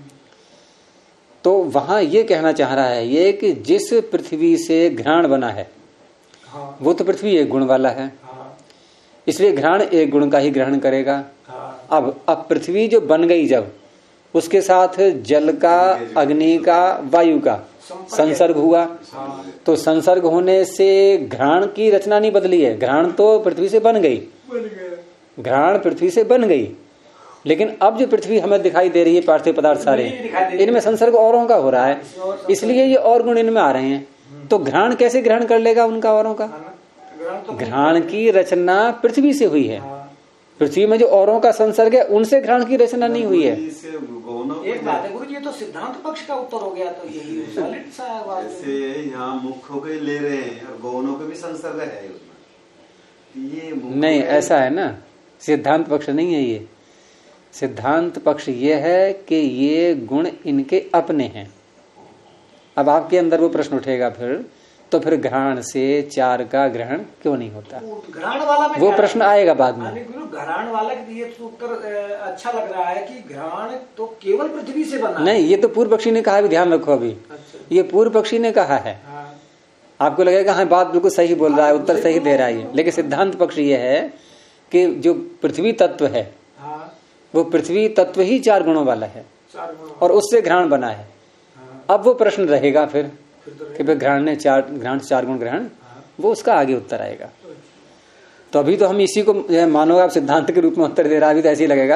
Speaker 1: तो वहां ये कहना चाह रहा है ये कि जिस पृथ्वी से घ्राण बना है, वो तो पृथ्वी 1 गुण वाला है, इसलिए घ्राण 1 गुण का ही ग्रहण करेगा। अब पृथ्वी जो बन गई, जब उसके साथ जल का, अग्नि का, वायु का संसर्ग हुआ, तो संसर्ग होने से घ्राण की रचना नहीं बदली है। घ्राण तो पृथ्वी से बन गई, घ्राण पृथ्वी से बन गई, लेकिन अब जो पृथ्वी हमें दिखाई दे रही है, पार्थिव पदार्थ सारे, इनमें संसर्ग औरों का हो रहा है, इसलिए ये और गुण इनमें आ रहे हैं। तो घ्राण कैसे ग्रहण कर लेगा उनका, औरों का? घ्राण की रचना पृथ्वी से हुई है, पृथ्वी में जो औरों का संसर्ग है उनसे घ्राण की रचना नहीं हुई है।
Speaker 3: एक बात है गुरु जी, ये तो सिद्धांत पक्ष का उत्तर हो गया। तो यही सॉलिड सा है,
Speaker 2: जैसे यहाँ मुख्यों के ले रहे हैं और गौनों के भी संसर्ग है उसमें, ये
Speaker 1: नहीं ऐसा है ना, सिद्धांत पक्ष नहीं है ये। सिद्धांत पक्ष ये है कि ये गुण इनके अपने हैं। अब आपके अंदर वो प्रश्न उठेगा फिर, तो फिर घ्राण से 4 का ग्रहण क्यों नहीं होता?
Speaker 3: घ्राण वाला में
Speaker 1: वो प्रश्न आएगा बाद में।
Speaker 3: घ्राण वाला के लिए उत्तर अच्छा लग रहा है कि घ्राण तो केवल पृथ्वी से बना
Speaker 1: नहीं, ये तो पूर्व पक्षी ने कहा, भी ध्यान रखो अभी। अच्छा। ये पूर्व पक्षी ने कहा है। हाँ। आपको लगेगा हाँ बात बिल्कुल सही बोल रहा है, उत्तर सही दे रहा है, लेकिन सिद्धांत पक्ष ये है कि जो पृथ्वी तत्व है, वो पृथ्वी तत्व ही 4 गुणों वाला है, और उससे घ्राण बना है। अब वो प्रश्न रहेगा फिर कि भाई घ्राण ने 4 गुण ग्रहण, वो उसका आगे उत्तर आएगा। तो अभी तो हम इसी को मानो आप सिद्धांत के रूप में उत्तर दे रहा, अभी तो ऐसे ही लगेगा।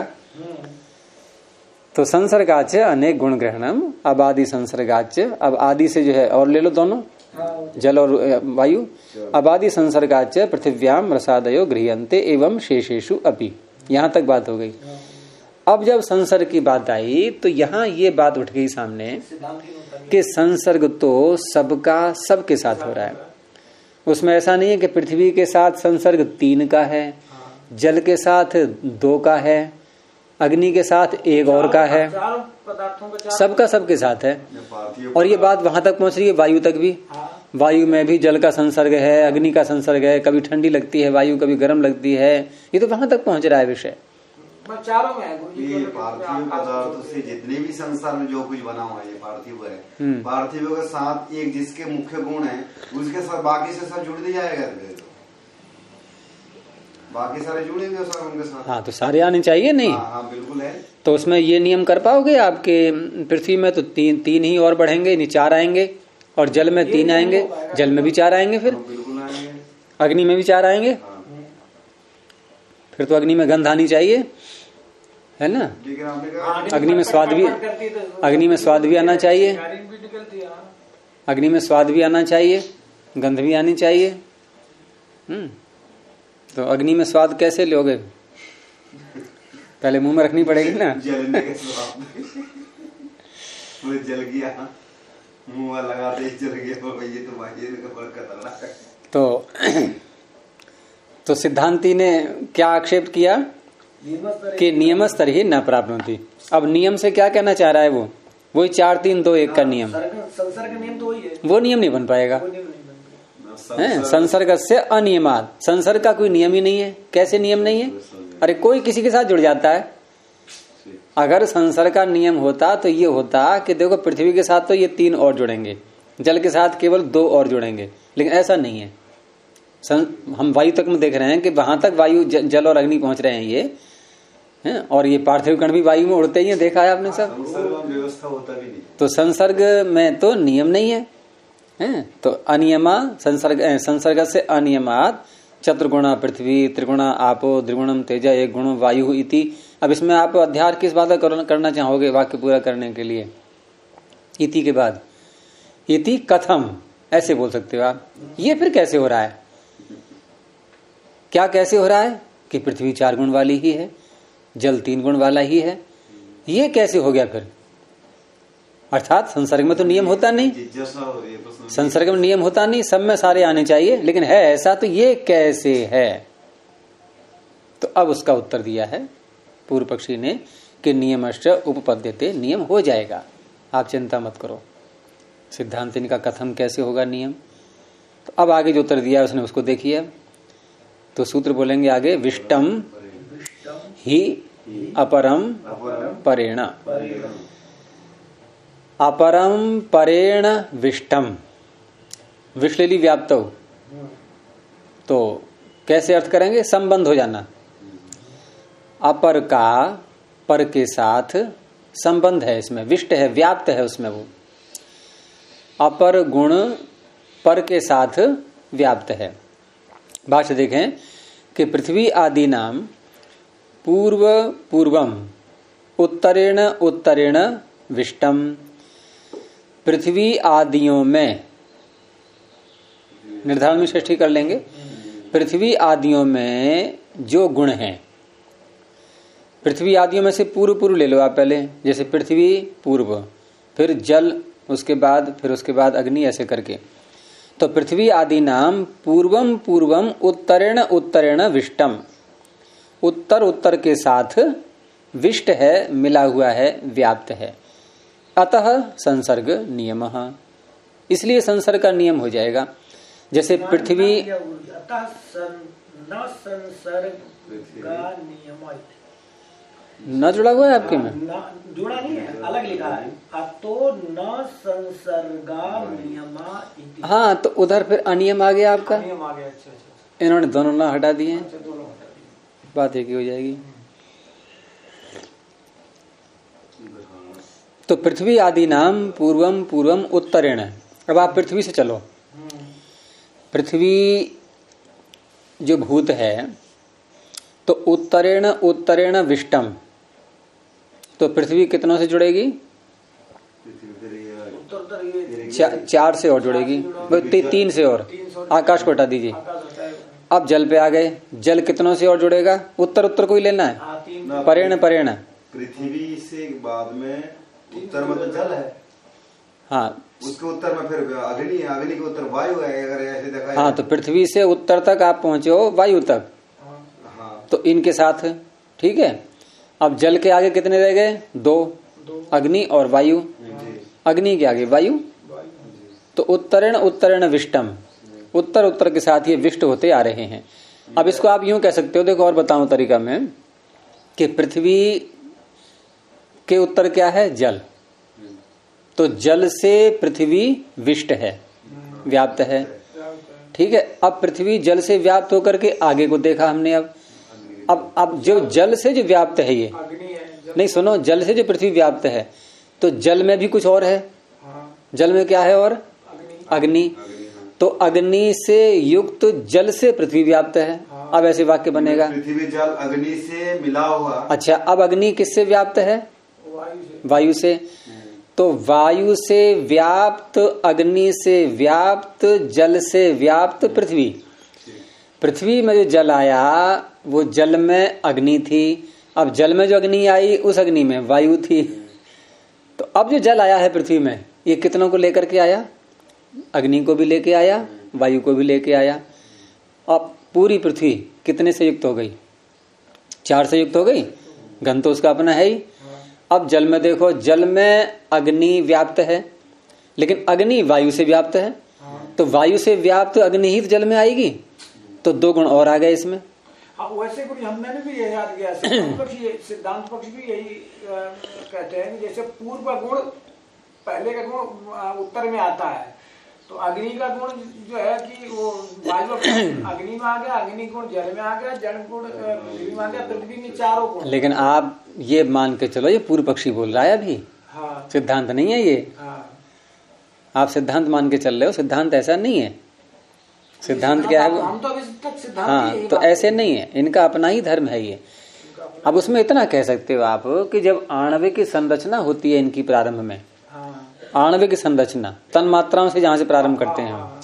Speaker 1: तो संसर्गाच्य अनेक गुण ग्रहणम, अब आदि संसर्गाच्य, अब आदि से जो है और ले लो दोनों, जल और वायु। अब आदि संसर्गाच्य पृथिव्याम रसादयो गृह्यन्ते एवं शेषेषु अपि, यहां तक बात हो गई। अब जब संसर्ग की बात आई तो यहाँ ये बात उठ गई सामने कि संसर्ग तो सबका सबके साथ हो रहा है। उसमें ऐसा नहीं है कि पृथ्वी के साथ संसर्ग 3 का है, जल के साथ 2 का है, अग्नि के साथ 1 और का है, सबका सबके साथ है। और ये बात वहां तक पहुंच रही है, वायु तक भी। वायु में भी जल का संसर्ग है, अग्नि का संसर्ग है, कभी ठंडी लगती है वायु, कभी गर्म लगती है, ये तो वहां तक पहुंच रहा है विषय।
Speaker 3: चारों में है
Speaker 2: ये पार्थिव पदार्थों से जितने भी संसार में जो कुछ बना हुआ है ये पार्थिव है। पार्थिव के साथ एक जिसके मुख्य गुण है उसके साथ बाकी से सब जुड़ जाएगा, बाकी सारे जुड़ेंगे सर उनके साथ।
Speaker 1: हाँ तो सारे आने चाहिए नहीं?
Speaker 2: हाँ बिल्कुल है।
Speaker 1: तो उसमें ये नियम कर पाओगे आपके? पृथ्वी में तो 3 ही और बढ़ेंगे, नहीं 4 आएंगे, और जल में 3 आएंगे, जल में भी 4 आएंगे, फिर
Speaker 2: बिल्कुल आएंगे,
Speaker 1: अग्नि में भी 4 आएंगे, फिर तो अग्नि में गंध आनी चाहिए, है ना? अग्नि में स्वाद भी, अग्नि में स्वाद भी आना चाहिए, अग्नि में स्वाद भी आना चाहिए, गंध भी आनी चाहिए। तो अग्नि में स्वाद कैसे लोगे? पहले मुंह में रखनी पड़ेगी ना।
Speaker 2: जलने के स्वाद वो जल गया, मुंह में लगाते ही जल गया। ये तो भाई का फर्क खतरनाक है।
Speaker 1: तो सिद्धांती ने क्या आक्षेप किया कि नियमस्तर ही न प्राप्नोति। अब नियम से क्या कहना चाह रहा है वो? वही 4 3 2 1 का नियम।
Speaker 3: संसर्ग नियम तो वही है,
Speaker 1: वो नियम नहीं बन पाएगा। संसर्ग से अनियमात, संसर्ग का कोई नियम ही नहीं है। कैसे नियम नहीं है? अरे कोई किसी के साथ जुड़ जाता है। अगर संसर्ग का नियम होता तो ये होता कि देखो पृथ्वी के साथ तो ये 3 और जुड़ेंगे, जल के साथ केवल 2 और जुड़ेंगे, लेकिन ऐसा नहीं है। हम वायु तक में देख रहे हैं कि वहां तक वायु जल और अग्नि पहुंच रहे हैं ये हैं, और ये पार्थिव कण भी वायु में उड़ते ही हैं, देखा है आपने सब।
Speaker 2: व्यवस्था होता भी नहीं।
Speaker 1: तो संसर्ग में तो नियम नहीं है, हैं? तो अनियमा संसर्ग से अनियमात चतुर्गुणा पृथ्वी त्रिगुणा आपो द्विगुणम तेजा एक गुण वायु इति। अब इसमें आप अध्याय किस बात का करना चाहोगे वाक्य पूरा करने के लिए? इति के बाद इति कथम ऐसे बोल सकते हो आप। ये फिर कैसे हो रहा है? क्या कैसे हो रहा है कि पृथ्वी 4 गुण वाली ही है, जल 3 गुण वाला ही है। ये कैसे हो गया फिर? अर्थात संसर्ग में तो नियम होता नहीं, संसर्ग में नियम होता नहीं, सब में सारे आने चाहिए, लेकिन है ऐसा, तो ये कैसे है? तो अब उसका उत्तर दिया है पूर्व पक्षी ने कि नियमश्च उपपद्यते, नियम हो जाएगा, आप चिंता मत करो। सिद्धांतिन का कथम कैसे होगा नियम? तो अब आगे जो उत्तर दिया उसने उसको देखिए। तो सूत्र बोलेंगे आगे, विष्टम ही अपरम परेण, अपरम परेण विष्टम, विश्लेली व्याप्त। तो कैसे अर्थ करेंगे? संबंध हो जाना। अपर का पर के साथ संबंध है, इसमें विष्ट है, व्याप्त है उसमें। वो अपर गुण पर के साथ व्याप्त है। भाष्य देखें कि पृथ्वी आदि नाम पूर्व पूर्वम उत्तरेण उत्तरेण विष्टम, पृथ्वी आदियों में, निर्धारण में षष्ठी कर लेंगे, पृथ्वी आदियों में जो गुण हैं, पृथ्वी आदियों में से पूर्व पूर्व ले लो आप पहले, जैसे पृथ्वी पूर्व, फिर जल, उसके बाद फिर उसके बाद अग्नि, ऐसे करके। तो पृथ्वी आदि नाम पूर्वम पूर्वम उत्तरेण उत्तरेण विष्टम, उत्तर उत्तर के साथ विष्ट है, मिला हुआ है, व्याप्त है। अतः संसर्ग नियमः, इसलिए संसर्ग का नियम हो जाएगा। जैसे पृथ्वी न जुड़ा हुआ है आपके में,
Speaker 3: जुड़ा नहीं है, अलग लिखा है, अतो न संसर्गा नियमा इति।
Speaker 1: हाँ, तो उधर फिर अनियम आ गया आपका,
Speaker 3: नियम आ गया। अच्छा,
Speaker 1: इन्होंने दोनों ना हटा दिए,
Speaker 3: दोनों हटा दिए,
Speaker 1: बात एक ही हो जाएगी। तो पृथ्वी आदि नाम पूर्वम पूर्वम उत्तरेण। अब आप पृथ्वी से चलो, पृथ्वी जो भूत है तो उत्तरेण उत्तरेण विष्टम, तो पृथ्वी कितनों से जुड़ेगी? 4 से और जुड़ेगी, 3 से और, आकाश को हटा दीजिए। अब जल पे आ गए, जल कितनों से और जुड़ेगा? उत्तर उत्तर को ही लेना है, परेण परेण।
Speaker 2: पृथ्वी से बाद में उत्तर में तो जल है,
Speaker 1: हाँ,
Speaker 2: उसके उत्तर में फिर अग्नि, अग्नि के उत्तर वायु है, अगर ऐसे देखा।
Speaker 1: हाँ, तो पृथ्वी से उत्तर तक आप पहुंचे हो वायु तक, तो इनके साथ ठीक है। अब जल के आगे कितने रह गए? 2, अग्नि और वायु। अग्नि के आगे वायु, तो उत्तरेण उत्तरेण विष्टम, उत्तर उत्तर के साथ ये विष्ट होते आ रहे हैं। अब इसको आप यूं कह सकते हो, देखो और बताऊं तरीका में, कि पृथ्वी के उत्तर क्या है? जल, तो जल से पृथ्वी विष्ट है, व्याप्त है, ठीक है। अब पृथ्वी जल से व्याप्त होकर के आगे को देखा हमने। अब जो जल से जो व्याप्त है ये, नहीं सुनो, जल से जो पृथ्वी व्याप्त है, तो जल में भी कुछ और है। जल में क्या है? और अग्नि, तो अग्नि से युक्त जल से पृथ्वी व्याप्त है। अब ऐसे वाक्य बनेगा,
Speaker 2: पृथ्वी जल अग्नि से मिला हुआ।
Speaker 1: अच्छा, अब अग्नि किससे व्याप्त है? वायु से। तो वायु से व्याप्त, अग्नि से व्याप्त, जल से व्याप्त पृथ्वी। पृथ्वी में जो जल आया वो जल में अग्नि थी, अब जल में जो अग्नि आई, उस अग्नि में वायु थी। तो अब जो जल आया है पृथ्वी में, ये कितनों को लेकर के आया? अग्नि को भी लेके आया, वायु को भी लेके आया। अब पूरी पृथ्वी कितने से युक्त हो गई? 4 से युक्त हो गई। घन तो उसका अपना है ही। अब जल में देखो, जल में अग्नि व्याप्त है, लेकिन अग्नि वायु से व्याप्त है। तो वायु से व्याप्त अग्नि ही जल में आएगी, तो 2 गुण और आ गए इसमें।
Speaker 3: हाँ, वैसे कुछ हमने भी ये याद किया, सिद्धांत पक्ष भी यही कहते हैं कि जैसे पूर्व गुण, पहले का गुण उत्तर में आता है, तो अग्नि का गुण जो है कि वो वायु अग्नि में आ गया, अग्नि गुण जल में आ गया, जल गुण पृथ्वी में आ गया, पृथ्वी में 4 गुण।
Speaker 1: लेकिन आप ये मान के चलो, ये पूर्व पक्षी बोल रहा है अभी।
Speaker 3: हाँ,
Speaker 1: सिद्धांत नहीं है ये।
Speaker 3: हाँ,
Speaker 1: आप सिद्धांत मान के चल रहे हो, सिद्धांत ऐसा नहीं है। सिद्धांत क्या है वो?
Speaker 3: हम तो अभी तक सिद्धांत
Speaker 1: हाँ, तो ऐसे नहीं है, इनका अपना ही धर्म है ये। अब उसमें इतना कह सकते हो आप कि जब आणविक की संरचना होती है इनकी प्रारंभ में, आणविक संरचना तन मात्राओं से जहां से प्रारंभ करते हैं हम,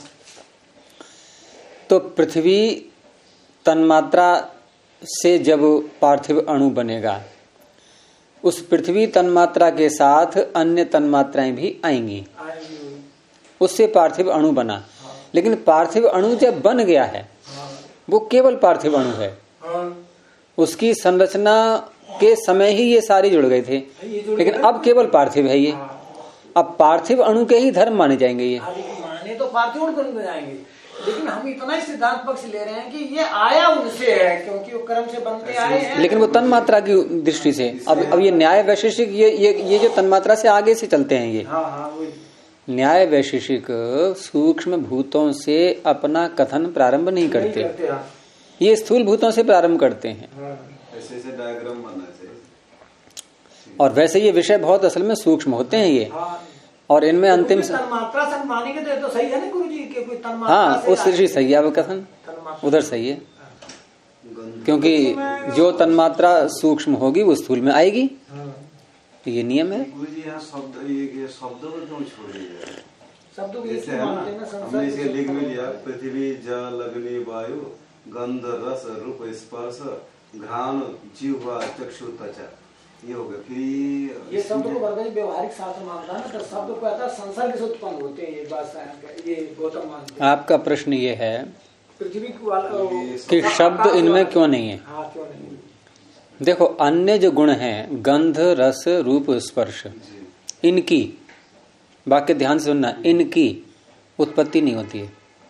Speaker 1: तो पृथ्वी तन्मात्रा से जब पार्थिव अणु बनेगा, उस पृथ्वी तन्मात्रा के साथ अन्य तन्मात्राएं भी आएंगी, उससे पार्थिव अणु बना। लेकिन पार्थिव अणु जब बन गया है, वो केवल पार्थिव अणु है। उसकी संरचना के समय ही ये सारे जुड़ गए थे, लेकिन अब केवल पार्थिव है ये। अब पार्थिव अणु के ही धर्म माने जाएंगे ये।
Speaker 3: माने तो पार्थिव अणु बन जाएंगे, लेकिन हम इतना ही सिद्धांत पक्ष ले रहे हैं कि ये आया उनसे है, क्योंकि वो कर्म से बनते आए हैं।
Speaker 1: लेकिन वो तन मात्रा की दृष्टि से, अब ये न्याय वैशेषिक ये जो तन मात्रा से आगे से चलते हैं ये। न्याय वैशेषिक सूक्ष्म भूतों से अपना कथन प्रारंभ नहीं करते, ये स्थूल भूतों से प्रारंभ करते हैं।
Speaker 2: ऐसे डायग्राम बनना चाहिए।
Speaker 1: और वैसे ये विषय बहुत असल में सूक्ष्म होते हैं ये। और इनमें अंतिम
Speaker 3: तन्मात्रा से मानेंगे तो सही है ना गुरु जी के कोई तन्मात्रा।
Speaker 1: हाँ, उस दृष्टि सही है वो कथन, उधर सही है, क्योंकि जो तन्मात्रा सूक्ष्म होगी वो स्थूल में आएगी। तो ये नियम है।
Speaker 2: गुरु जी यहाँ शब्दों को क्यों छोड़ दिया?
Speaker 3: शब्दों
Speaker 2: जैसे है ना, हमने इसे लिख भी लिया, पृथ्वी जल अग्नि वायु गंध रस रूप स्पर्श घ्राण जीवा चक्षु त्वचा, ये हो गया। फिर
Speaker 3: ये शब्द को वर्ग व्यवहारिक शास्त्र मानता है ना, तो शब्द को कहता है संसर्ग से उत्पन्न होते हैं, ये बात ये गौतम मानते हैं।
Speaker 1: आपका प्रश्न ये है
Speaker 3: पृथ्वी
Speaker 1: कि शब्द इनमें क्यों नहीं है?
Speaker 3: हाँ, क्यों नहीं?
Speaker 1: देखो, अन्य जो गुण हैं, गंध रस रूप स्पर्श, इनकी वाक्य ध्यान से सुनना, इनकी उत्पत्ति नहीं होती है।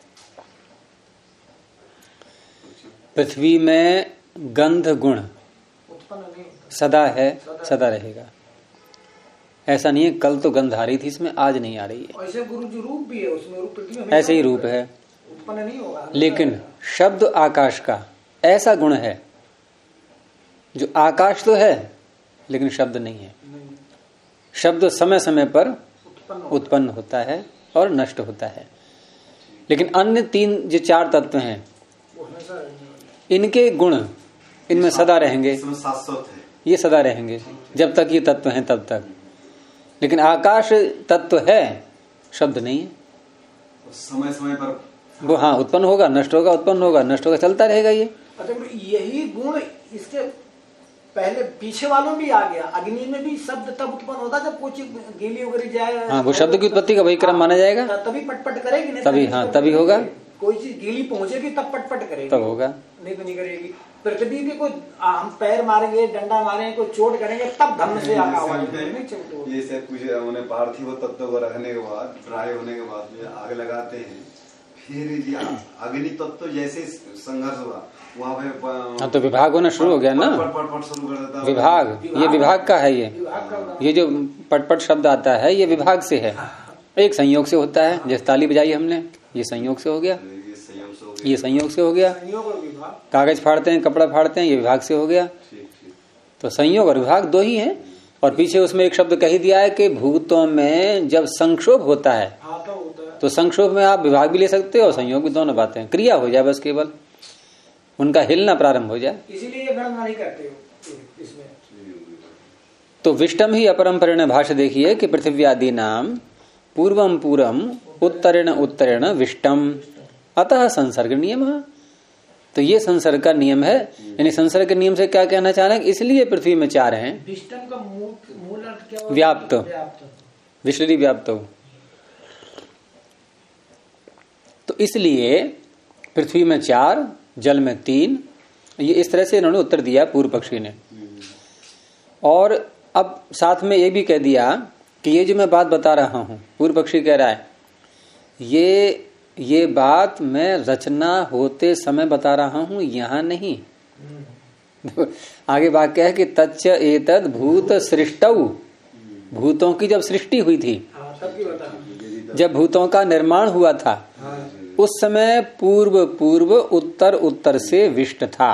Speaker 1: पृथ्वी में गंध गुण सदा है, सदा रहेगा। ऐसा नहीं है कल तो गंध आ रही थी इसमें, आज नहीं आ रही है।
Speaker 3: ऐसे गुरु जो रूप भी है उसमें, रूप पृथ्वी में
Speaker 1: ऐसे ही रूप है,
Speaker 3: उत्पन्न नहीं होगा।
Speaker 1: लेकिन शब्द आकाश का ऐसा गुण है जो आकाश तो है लेकिन शब्द नहीं है। शब्द समय समय पर उत्पन्न होता है और नष्ट होता है, लेकिन अन्य 3 जो 4 तत्व हैं, इनके गुण इनमें सदा रहेंगे, ये सदा रहेंगे जब तक ये तत्व हैं तब तक। लेकिन आकाश तत्व है, शब्द नहीं है।
Speaker 2: समय समय पर
Speaker 1: वो हाँ उत्पन्न होगा, नष्ट होगा, उत्पन्न होगा, नष्ट होगा, चलता रहेगा ये।
Speaker 3: यही गुण इसके पहले पीछे वालों भी आ गया। अग्नि में भी शब्द तब उत्पन्न होता जब कुछ गीली उगरी जाए।
Speaker 1: हाँ, वो शब्द की उत्पत्ति का वही क्रम माना जाएगा,
Speaker 3: तभी पटपट करेगी, नहीं
Speaker 1: तभी हाँ तभी होगा।
Speaker 3: कोई चीज गीली पहुंचेगी तब पटपट करेगी,
Speaker 1: तब होगा,
Speaker 3: नहीं तो नहीं करेगी। पृथ्वी भी कोई हम पैर मारेंगे, डंडा मारेंगे, कोई चोट करेंगे, तब धर्म से
Speaker 2: ये सब कुछ उन्हें पार्थिव तत्व को रखने के बाद, ड्राई होने के बाद आग लगाते हैं, फिर अग्नि तत्व जैसे संघर्ष हुआ वहाँ पे
Speaker 1: हाँ, तो विभाग होना शुरू हो गया ना।
Speaker 2: पट शुरू कर देता।
Speaker 1: विभाग, ये विभाग का है। ये जो पटपट शब्द आता है ये विभाग से है, एक संयोग से होता है। जैसे ताली बजाई हमने, ये संयोग से हो गया, ये संयोग से हो गया। कागज फाड़ते हैं, कपड़ा फाड़ते हैं, ये विभाग से हो गया। तो संयोग और विभाग 2 ही हैं। और पीछे उसमें एक शब्द कही दिया है कि भूतों में जब संक्षोभ होता है, तो संक्षोभ में आप विभाग भी ले सकते हो और संयोग भी, दोनों बातें, क्रिया हो जाए बस, केवल उनका हिलना प्रारंभ हो जाए,
Speaker 3: इसीलिए ये गणना नहीं करते हो इसमें।
Speaker 1: तो विष्टम ही अपरम परिण भाष्य देखिए कि पृथ्वी आदि नाम पूर्वम पूरम उत्तरेण उत्तरेण विष्टम अतः संसर्ग नियम। तो ये संसर्ग का नियम है। यानी संसर्ग के नियम से क्या कहना चाह रहे हैं, इसलिए पृथ्वी में 4 हैं।
Speaker 3: विष्टम का मूल अर्थ क्या होगा?
Speaker 1: व्याप्त, विशरी व्याप्त हो। तो इसलिए पृथ्वी में 4, जल में 3, ये इस तरह से इन्होंने उत्तर दिया पूर्व पक्षी ने। और अब साथ में ये भी कह दिया कि ये जो मैं बात बता रहा हूं, पूर्व पक्षी कह रहा है ये बात मैं रचना होते समय बता रहा हूं, यहां नहीं। आगे वाक्य है कि तच्च एतद् भूत सृष्टौ, भूतों की जब सृष्टि हुई थी, जब भूतों का निर्माण हुआ था, उस समय पूर्व उत्तर से विष्ट था।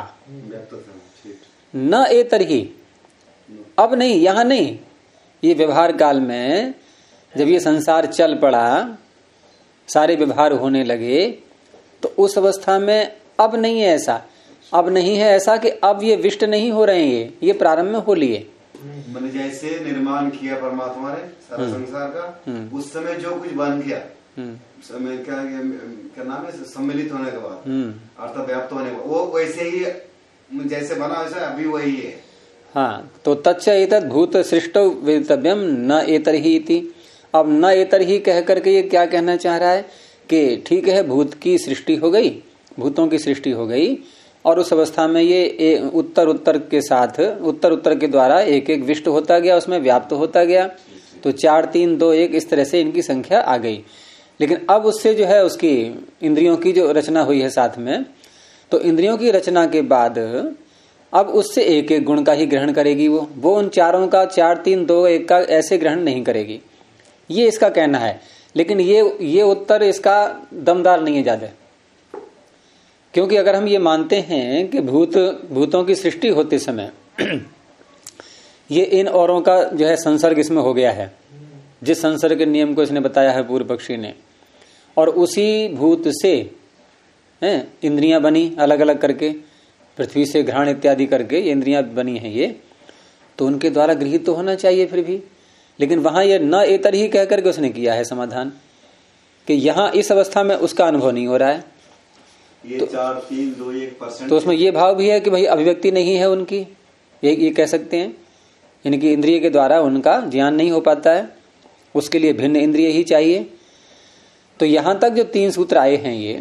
Speaker 1: न एतर ही, अब नहीं, यहां नहीं। ये व्यवहार काल में जब ये संसार चल पड़ा, सारे व्यवहार होने लगे, तो उस अवस्था में अब नहीं है ऐसा। अब नहीं है ऐसा कि अब ये विष्ट नहीं हो रहे हैं, ये प्रारंभ में हो लिए।
Speaker 2: मैंने जैसे निर्माण किया परमात्मा ने सारा संसार का, उस समय जो कुछ बन गया, समय क्या नाम है, सम्मिलित होने के बाद, अर्थात व्याप्त होने के बाद, वो वैसे ही जैसे बना वैसा अभी वही है।
Speaker 1: हाँ, तो तच्च एतद् भूत सृष्टौ वेदितव्यम न एतर ही इति। अब न एतर ही कह करके ये क्या कहना चाह रहा है कि ठीक है, भूत की सृष्टि हो गई, भूतों की सृष्टि हो गई, और उस अवस्था में ये उत्तर के साथ, उत्तर के द्वारा एक एक विष्ट होता गया, उसमें व्याप्त होता गया। तो 4, 3, 2, 1 इस तरह से इनकी संख्या आ गई। लेकिन अब उससे जो है उसकी इंद्रियों की जो रचना हुई है साथ में, तो इंद्रियों की रचना के बाद अब उससे एक एक गुण का ही ग्रहण करेगी। वो उन चारों का 4, 3, 2, 1 का ऐसे ग्रहण नहीं करेगी, ये इसका कहना है। लेकिन ये उत्तर इसका दमदार नहीं है ज्यादा, क्योंकि अगर हम ये मानते हैं कि भूतों की सृष्टि होते समय ये इन औरों का जो है संसर्ग इसमें हो गया है, जिस संसर्ग के नियम को इसने बताया है पूर्व पक्षी ने, और उसी भूत से इंद्रियां बनी अलग अलग करके, पृथ्वी से घ्राण इत्यादि करके ये इंद्रियां बनी हैं, ये तो उनके द्वारा गृहीत तो होना चाहिए फिर भी। लेकिन वहां ये न एतर ही कह करके उसने किया है समाधान कि यहां इस अवस्था में उसका अनुभव नहीं हो रहा है।
Speaker 2: ये 4, 3, 2, 1%
Speaker 1: तो उसमें ये भाव भी है कि भाई अभिव्यक्ति नहीं है उनकी, ये कह सकते हैं, इनकी इंद्रिय के द्वारा उनका ज्ञान नहीं हो पाता है, उसके लिए भिन्न इंद्रिय ही चाहिए। तो यहां तक जो 3 सूत्र आए हैं ये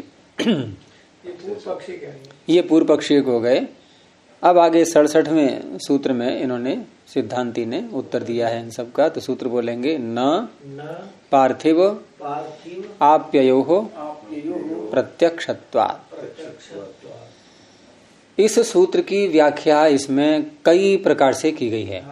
Speaker 1: पूर्व पक्षी हो गए। अब आगे 67वें सूत्र में इन्होंने सिद्धांती ने उत्तर दिया है इन सब का। तो सूत्र बोलेंगे न पार्थिव आप्ययोः प्रत्यक्षत्वात्। इस सूत्र की व्याख्या इसमें कई प्रकार से की गई है,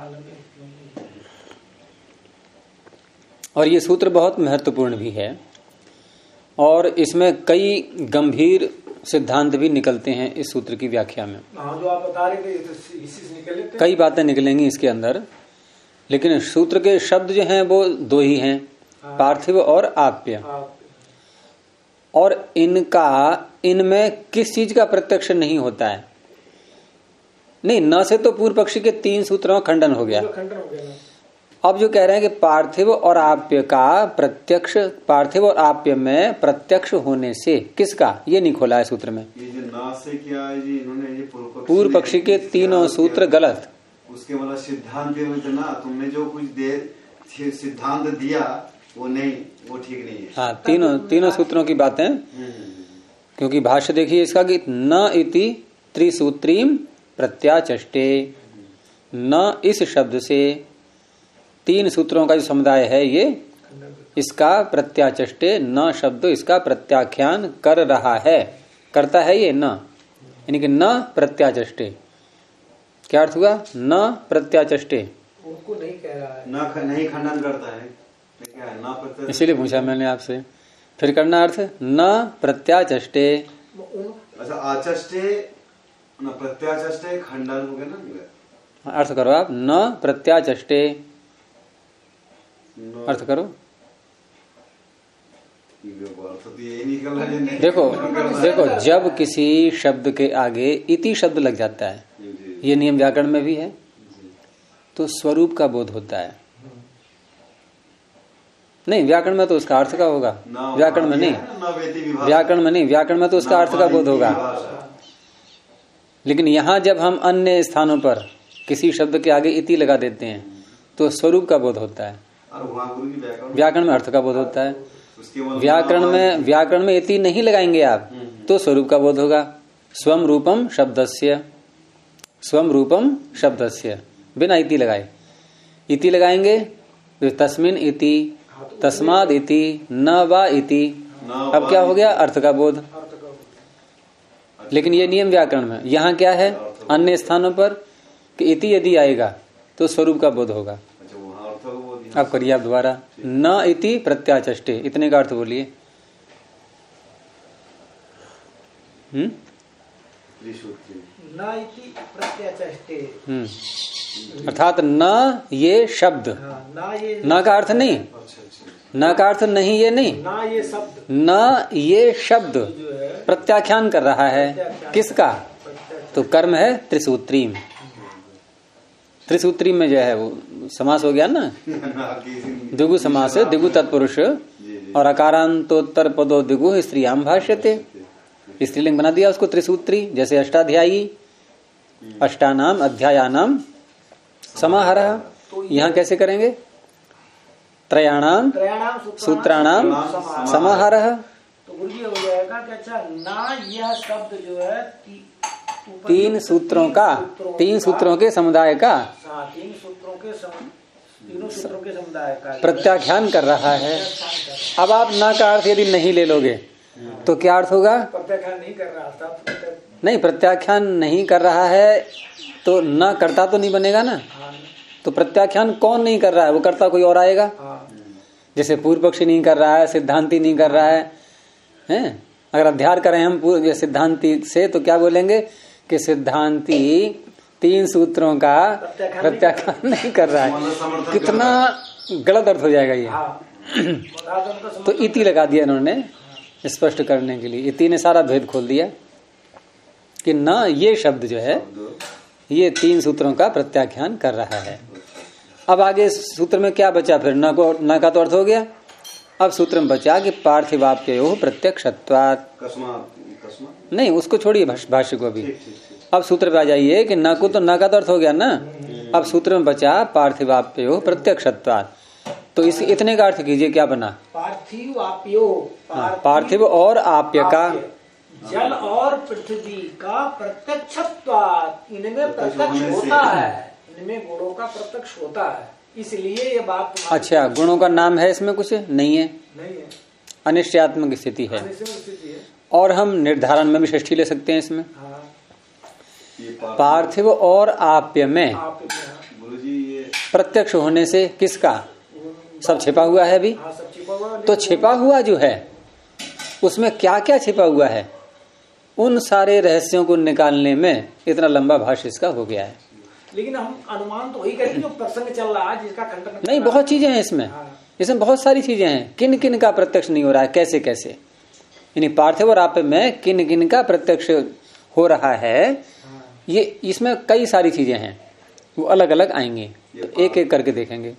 Speaker 1: और ये सूत्र बहुत महत्वपूर्ण भी है, और इसमें कई गंभीर सिद्धांत भी निकलते हैं इस सूत्र की व्याख्या में।
Speaker 3: जो आप बता रहे थे इसी से निकले थे।
Speaker 1: कई बातें निकलेंगी इसके अंदर, लेकिन सूत्र के शब्द जो हैं वो 2 ही हैं, पार्थिव और आप्य। और इनमें किस चीज का प्रत्यक्ष नहीं होता है? नहीं, न से तो पूर्व पक्षी के 3 सूत्रों का खंडन हो गया। अब जो कह रहे हैं कि पार्थिव और आप्य का प्रत्यक्ष, पार्थिव और आप्य में प्रत्यक्ष होने से किसका, ये नहीं खोला है सूत्र में।
Speaker 2: ये जो ना से क्या है जी, इन्होंने ये
Speaker 1: पूर्व पक्षी के 3 सूत्र गलत।
Speaker 2: उसके मतलब सिद्धांत ना, तुमने जो कुछ सिद्धांत दिया वो नहीं, वो ठीक नहीं है।
Speaker 1: हाँ, तीनों सूत्रों की बातें, क्योंकि भाष्य देखिए इसका कि न इति त्रिसूत्रीम प्रत्याचष्टे, न इस शब्द से 3 सूत्रों का जो समुदाय है ये, इसका प्रत्याचष्टे, न शब्द इसका प्रत्याख्यान कर रहा है, करता है ये न, यानी कि न प्रत्याचष्टे। क्या अर्थ हुआ? न प्रत्याचष्टे,
Speaker 3: उनको नहीं कह रहा है,
Speaker 2: नहीं खंडन करता है, क्या है? न
Speaker 1: इसीलिए पूछा मैंने आपसे, फिर करना अर्थ न प्रत्याचष्टे।
Speaker 2: अच्छा, आचष्टे न प्रत्याचष्टे खंडन हो गया ना,
Speaker 1: अर्थ करो आप, न प्रत्याचष्टे अर्थ करो। देखो जब किसी शब्द के आगे इति शब्द लग जाता है, ये नियम व्याकरण में भी है, तो स्वरूप का बोध होता है। नहीं, व्याकरण में तो उसका अर्थ का होगा, व्याकरण में नहीं, व्याकरण में नहीं, व्याकरण में तो उसका अर्थ का बोध होगा। लेकिन यहां जब हम अन्य स्थानों पर किसी शब्द के आगे इति लगा देते हैं तो स्वरूप का बोध होता है, व्याकरण में अर्थ का बोध होता है। व्याकरण में इति नहीं लगाएंगे आप तो स्वरूप का बोध होगा। स्वम रूपम शब्दस्य, स्वम रूपम शब्दस्य, बिना इति लगाए। इति लगाएंगे तो तस्मिन इति, तस्माद इति, न वा इति, अब क्या हो गया? अर्थ का बोध। लेकिन ये नियम व्याकरण में, यहाँ क्या है? अन्य स्थानों पर कि इति यदि आएगा तो स्वरूप का बोध होगा। अब करिए आप दोबारा, न इति प्रत्याचष्टे, इतने का अर्थ बोलिए।
Speaker 3: न इति प्रत्याचष्टे,
Speaker 1: अर्थात न ये शब्द, न का अर्थ नहीं, न का अर्थ नहीं, ये नहीं, न ये शब्द प्रत्याख्यान कर रहा है। किसका? तो कर्म है त्रिसूत्री में। त्रिसूत्री में जो है वो समास हो गया ना, दिगु समास, दिगु तत्पुरुष और अकारांतोत्तर पदो दिगु स्त्रियाम भाष्यते, स्त्रीलिंग बना दिया उसको त्रिसूत्री। जैसे अष्टाध्यायी, अष्टानाम अध्यायानाम समाहारः, यहाँ कैसे करेंगे? त्रयाणाम सूत्राणाम समाहारः।
Speaker 3: तो गुरु जी हो जाएगा कि अच्छा ना यह शब्द जो है
Speaker 1: तीन सूत्रों के समुदाय का,
Speaker 3: तीनों सूत्रों के समुदाय का
Speaker 1: प्रत्याख्यान कर रहा है। अब आप ना का अर्थ यदि नहीं ले लोगे तो क्या अर्थ होगा?
Speaker 3: प्रत्याख्यान नहीं कर रहा था,
Speaker 1: नहीं, प्रत्याख्यान नहीं कर रहा है तो न करता तो नहीं बनेगा ना। तो प्रत्याख्यान कौन नहीं कर रहा है? वो करता कोई और आएगा। जैसे पूर्व पक्षी नहीं कर रहा है, सिद्धांती नहीं कर रहा है, हैं? अगर अध्यार करें हम सिद्धांती से तो क्या बोलेंगे कि सिद्धांती तीन सूत्रों का प्रत्याख्यान नहीं कर रहा है। कितना गलत अर्थ हो जाएगा ये। तो इति लगा दिया इन्होंने स्पष्ट करने के लिए। इति ने सारा भेद खोल दिया कि न ये शब्द जो है ये तीन सूत्रों का प्रत्याख्यान कर रहा है। अब आगे सूत्र में क्या बचा फिर? न का तो अर्थ हो गया। अब सूत्र में बचा कि पार्थिवाप्ययोः प्रत्यक्षत्वात्, नहीं उसको छोड़िए भाष्य को भी। अब सूत्र पे आ जाइए कि न को तो न का तो अर्थ हो गया ना। अब सूत्र में बचा पार्थिवाप्ययोः प्रत्यक्षत्वात्, तो इस इतने का अर्थ कीजिए क्या बना?
Speaker 3: पार्थिव आप्यो,
Speaker 1: पार्थिव और आप्य का,
Speaker 3: जल और पृथ्वी का प्रत्यक्षत्वात्, इनमें प्रत्यक्ष होता है, इनमें गुणों का प्रत्यक्ष होता है, इसलिए ये बात।
Speaker 1: अच्छा, गुणों का नाम है इसमें कुछ नहीं है, अनिश्चयात्मक स्थिति है। और हम निर्धारण में भी षष्ठी ले सकते हैं इसमें। पार्थिव और आप्य में प्रत्यक्ष होने से किसका? सब छिपा हुआ है अभी। तो छिपा हुआ जो है उसमें क्या क्या छिपा हुआ है, उन सारे रहस्यों को निकालने में इतना लंबा भाष्य इसका हो गया है।
Speaker 3: लेकिन हम अनुमान तो वही करेंगे जो प्रसंग चल रहा है, जिसका खंडन
Speaker 1: नहीं। बहुत चीजें हैं इसमें, इसमें बहुत सारी चीजें हैं। किन किन का प्रत्यक्ष नहीं हो रहा है, कैसे कैसे, यानी पार्थिव और आप्य में किन किन का प्रत्यक्ष हो रहा है, ये इसमें कई सारी चीजें हैं, वो अलग अलग आएंगी। तो एक एक करके देखेंगे।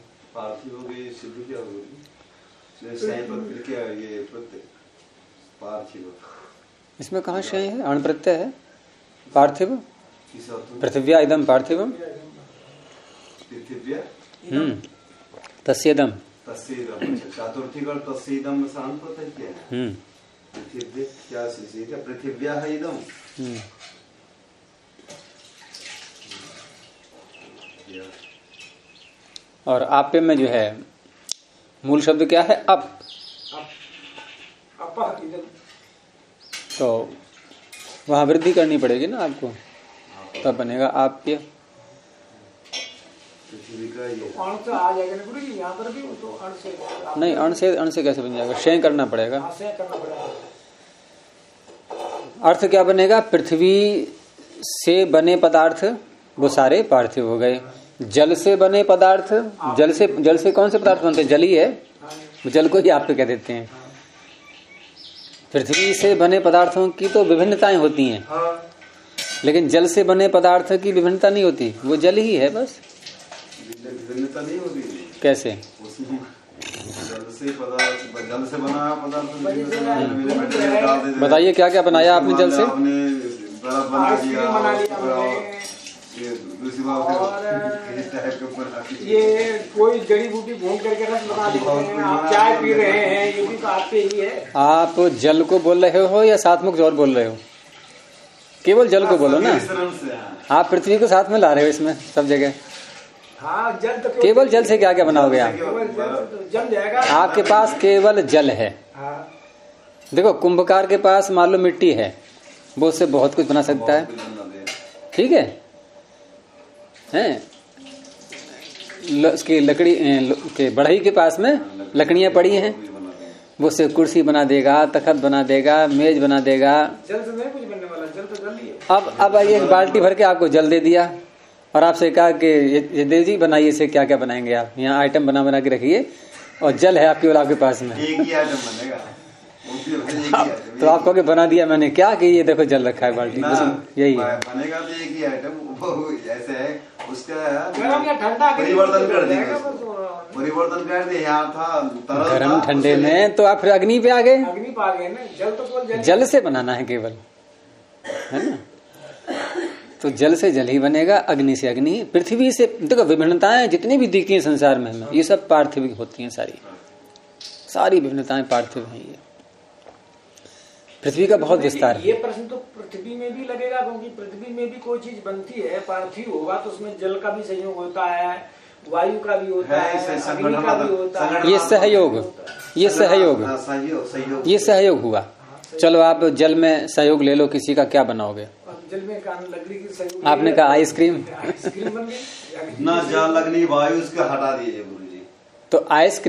Speaker 1: इसमें कहाँ शय है? अण प्रत्यय है। पार्थिव पृथिव्या इदम पार्थिवम, तस्येदम,
Speaker 2: चतुर्थी का तस्येदम शांत होता है क्या? पृथिव्या है इदम।
Speaker 1: और आप्य में जो है मूल शब्द क्या है? अप। तो वहां वृद्धि करनी पड़ेगी ना आपको, तब बनेगा आप्य। नहीं, अण से कैसे बन जाएगा? क्षय करना पड़ेगा। अर्थ क्या बनेगा? पृथ्वी से बने पदार्थ वो सारे पार्थिव हो गए। जल से बने पदार्थ, जल से कौन से पदार्थ बनते हैं? जल ही है, जल को ही आप कह देते हैं। पृथ्वी से बने पदार्थों की तो विभिन्नताएं होती हैं, लेकिन जल से बने पदार्थ की विभिन्नता नहीं होती, वो जल ही है बस।
Speaker 2: विभिन्नता नहीं होती
Speaker 1: कैसे?
Speaker 2: जल से बना पदार्थ।
Speaker 1: बताइए क्या क्या बनाया आपने जल से?
Speaker 2: बर्फ बना दिया,
Speaker 3: आइसक्रीम बना लिया हमने।
Speaker 2: और
Speaker 3: ये कोई जड़ी बूटी भून करके रस बना लेते हैं। आप चाय पी रहे हैं, ये भी तो आपके ही है।
Speaker 1: आप जल को बोल रहे हो या साथ में कुछ और बोल रहे हो? केवल जल को बोलो ना। आप पृथ्वी को साथ में ला रहे हो इसमें सब जगह।
Speaker 3: हाँ, जल तो
Speaker 1: केवल जल से क्या क्या बनाओगे आप?
Speaker 3: केवल जल तो जम जाएगा।
Speaker 1: आपके पास केवल जल है।
Speaker 3: हाँ,
Speaker 1: देखो कुंभकार के पास मान लो मिट्टी है, वो उससे बहुत कुछ बना सकता है। ठीक है, उसकी लकड़ी के बढ़ई के पास में लकड़ियां पड़ी हैं, वो उससे कुर्सी बना देगा, तखत बना देगा, मेज बना देगा।
Speaker 3: जल से नहीं कुछ बनने वाला, जल तो जल ही है।
Speaker 1: अब एक बाल्टी भर के आपको जल दे दिया और आपसे कहा कि ये देव जी बनाइए, इसे क्या क्या बनाएंगे आप? यहाँ आइटम बना बना के रखिए और जल है आपके और आपके पास में।
Speaker 2: एक ही आइटम बनेगा।
Speaker 1: तो आप कहोगे बना दिया मैंने, क्या कि ये देखो जल रखा है बाल्टी, यही है।
Speaker 2: बनेगा तो एक ही आइटम ऐसे है, उसका
Speaker 3: गरम या ठंडा
Speaker 2: परिवर्तन कर देगा। परिवर्तन कर दे, यहाँ था
Speaker 1: गरम ठंडे में, तो आप फिर अग्नि पे आ गए।
Speaker 3: अग्नि पे आ गए ना। जल तो केवल
Speaker 1: जल से बनाना है केवल, है ना? तो जल से जल ही बनेगा, अग्नि से अग्नि। पृथ्वी से देखो विभिन्नताएं जितनी भी दिखती हैं संसार में हमें, ये सब पार्थिव होती हैं। सारी विभिन्नताएं पार्थिव हैं। ये पृथ्वी का बहुत विस्तार है।
Speaker 3: ये प्रश्न तो पृथ्वी में भी लगेगा, क्योंकि पृथ्वी में भी कोई चीज बनती है पार्थिव होगा तो उसमें जल का भी सहयोग होता है, वायु का भी होता है, अग्नि का भी होता है।
Speaker 1: ये सहयोग, ये सहयोग हुआ। चलो आप जल में सहयोग ले लो, किसी का क्या बनाओगे?
Speaker 3: जल में लकड़ी की सहयोग।
Speaker 1: आपने कहा आइसक्रीम।
Speaker 3: आइसक्रीम बन गई
Speaker 2: ना, जल लगनी वायु उसको हटा दीजिए गुरु जी।
Speaker 1: तो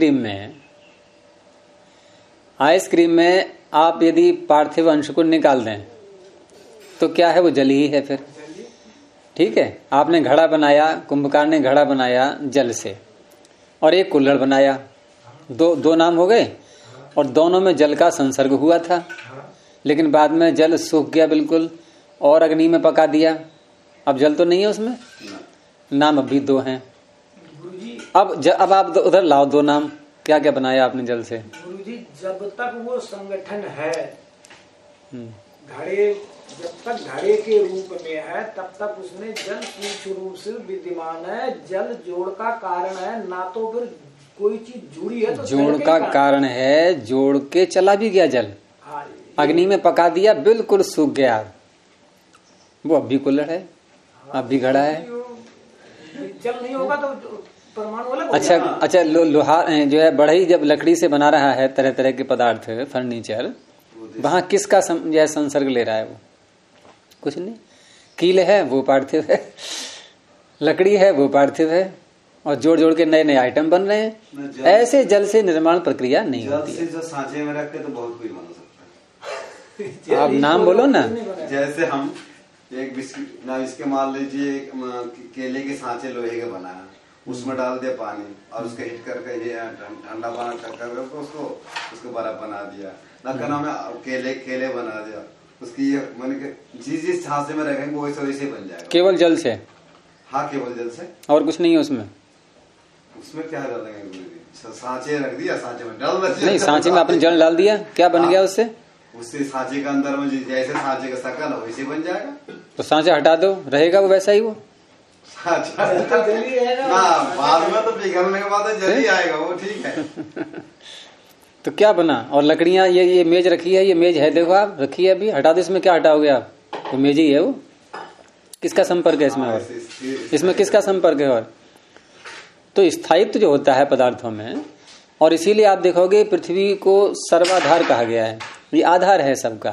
Speaker 1: आइसक्रीम में आप यदि पार्थिव अंश को निकाल दें तो क्या है? वो जल ही है फिर। ठीक है, आपने घड़ा बनाया, कुंभकार ने घड़ा बनाया जल से, और एक कुल्हड़ बनाया, दो नाम हो गए, और दोनों में जल का संसर्ग हुआ था। लेकिन बाद में जल सूख गया बिल्कुल और अग्नि में पका दिया, अब जल तो नहीं है उसमें, नाम अभी दो हैं। अब आप उधर लाओ दो नाम, क्या क्या बनाया आपने जल से?
Speaker 3: गुरुजी, जब तक वो संगठन है, घड़े जब तक घड़े के रूप में है, तब तक उसमें जल सूक्ष्म रूप से विद्यमान है। जल जोड़ का कारण है, ना तो फिर कोई चीज जुड़ी है तो
Speaker 1: जोड़ का कारण है, जोड़ के चला भी गया जल। अग्नि में पका दिया, बिल्कुल सूख गया, वो अब भी कुल्हड़ है, अब भी घड़ा है।
Speaker 3: जल नहीं होगा तो परमाणु अलग।
Speaker 1: अच्छा, लोहा जो है बढ़ई जब लकड़ी से बना रहा है तरह तरह के पदार्थ, फर्नीचर, वहां किसका संसर्ग ले रहा है? वो कुछ नहीं। कील है वो पार्थिव है, लकड़ी है वो पार्थिव है, और जोड़ जोड़ के नए नए आइटम बन रहे हैं। ऐसे जल से निर्माण प्रक्रिया नहीं होती है।
Speaker 2: जो सांचे में रख के तो बहुत कुछ बन सकता है।
Speaker 1: आप नाम बोलो ना।
Speaker 2: जैसे हम एक बिस्किट ना, इसके मान लीजिए केले के सांचे लोहे के बनाया, उसमें डाल दिया पानी और उसके हिट करके ये ठंडा पानी कर उसको बर्फ बना दिया ना, क्या नाम है, केले बना दिया, उसकी ये मैंने जिस सांचे में रखेंगे वो वैसे बन जाएगा
Speaker 1: केवल जल से।
Speaker 2: हाँ, केवल जल से, और
Speaker 1: कुछ नहीं है उसमें
Speaker 2: क्या डालेंगे? सांचे रख दिया, सांचे में डाल
Speaker 1: नहीं, सांचे में आपने जल डाल दिया, क्या बन गया उससे?
Speaker 2: उससे सांचे के अंदर में जैसे सांचे का शकल है वैसे बन जाएगा। तो
Speaker 1: सांचे हटा दो, रहेगा वो वैसा ही। वो
Speaker 2: ना बाद में तो पिघलने के बाद जल ही आएगा वो, ठीक है।
Speaker 1: तो क्या बना? और लकड़ियां, ये मेज रखी है, ये मेज है, देखो आप रखी है, अभी हटा दो, इसमें क्या हटाओगे आप? तो मेज ही है वो। किसका संपर्क है इसमें? और इसमें किसका संपर्क है? और तो स्थायित्व जो होता है पदार्थों में, और इसीलिए आप देखोगे पृथ्वी को सर्वाधार कहा गया है। ये आधार है सबका।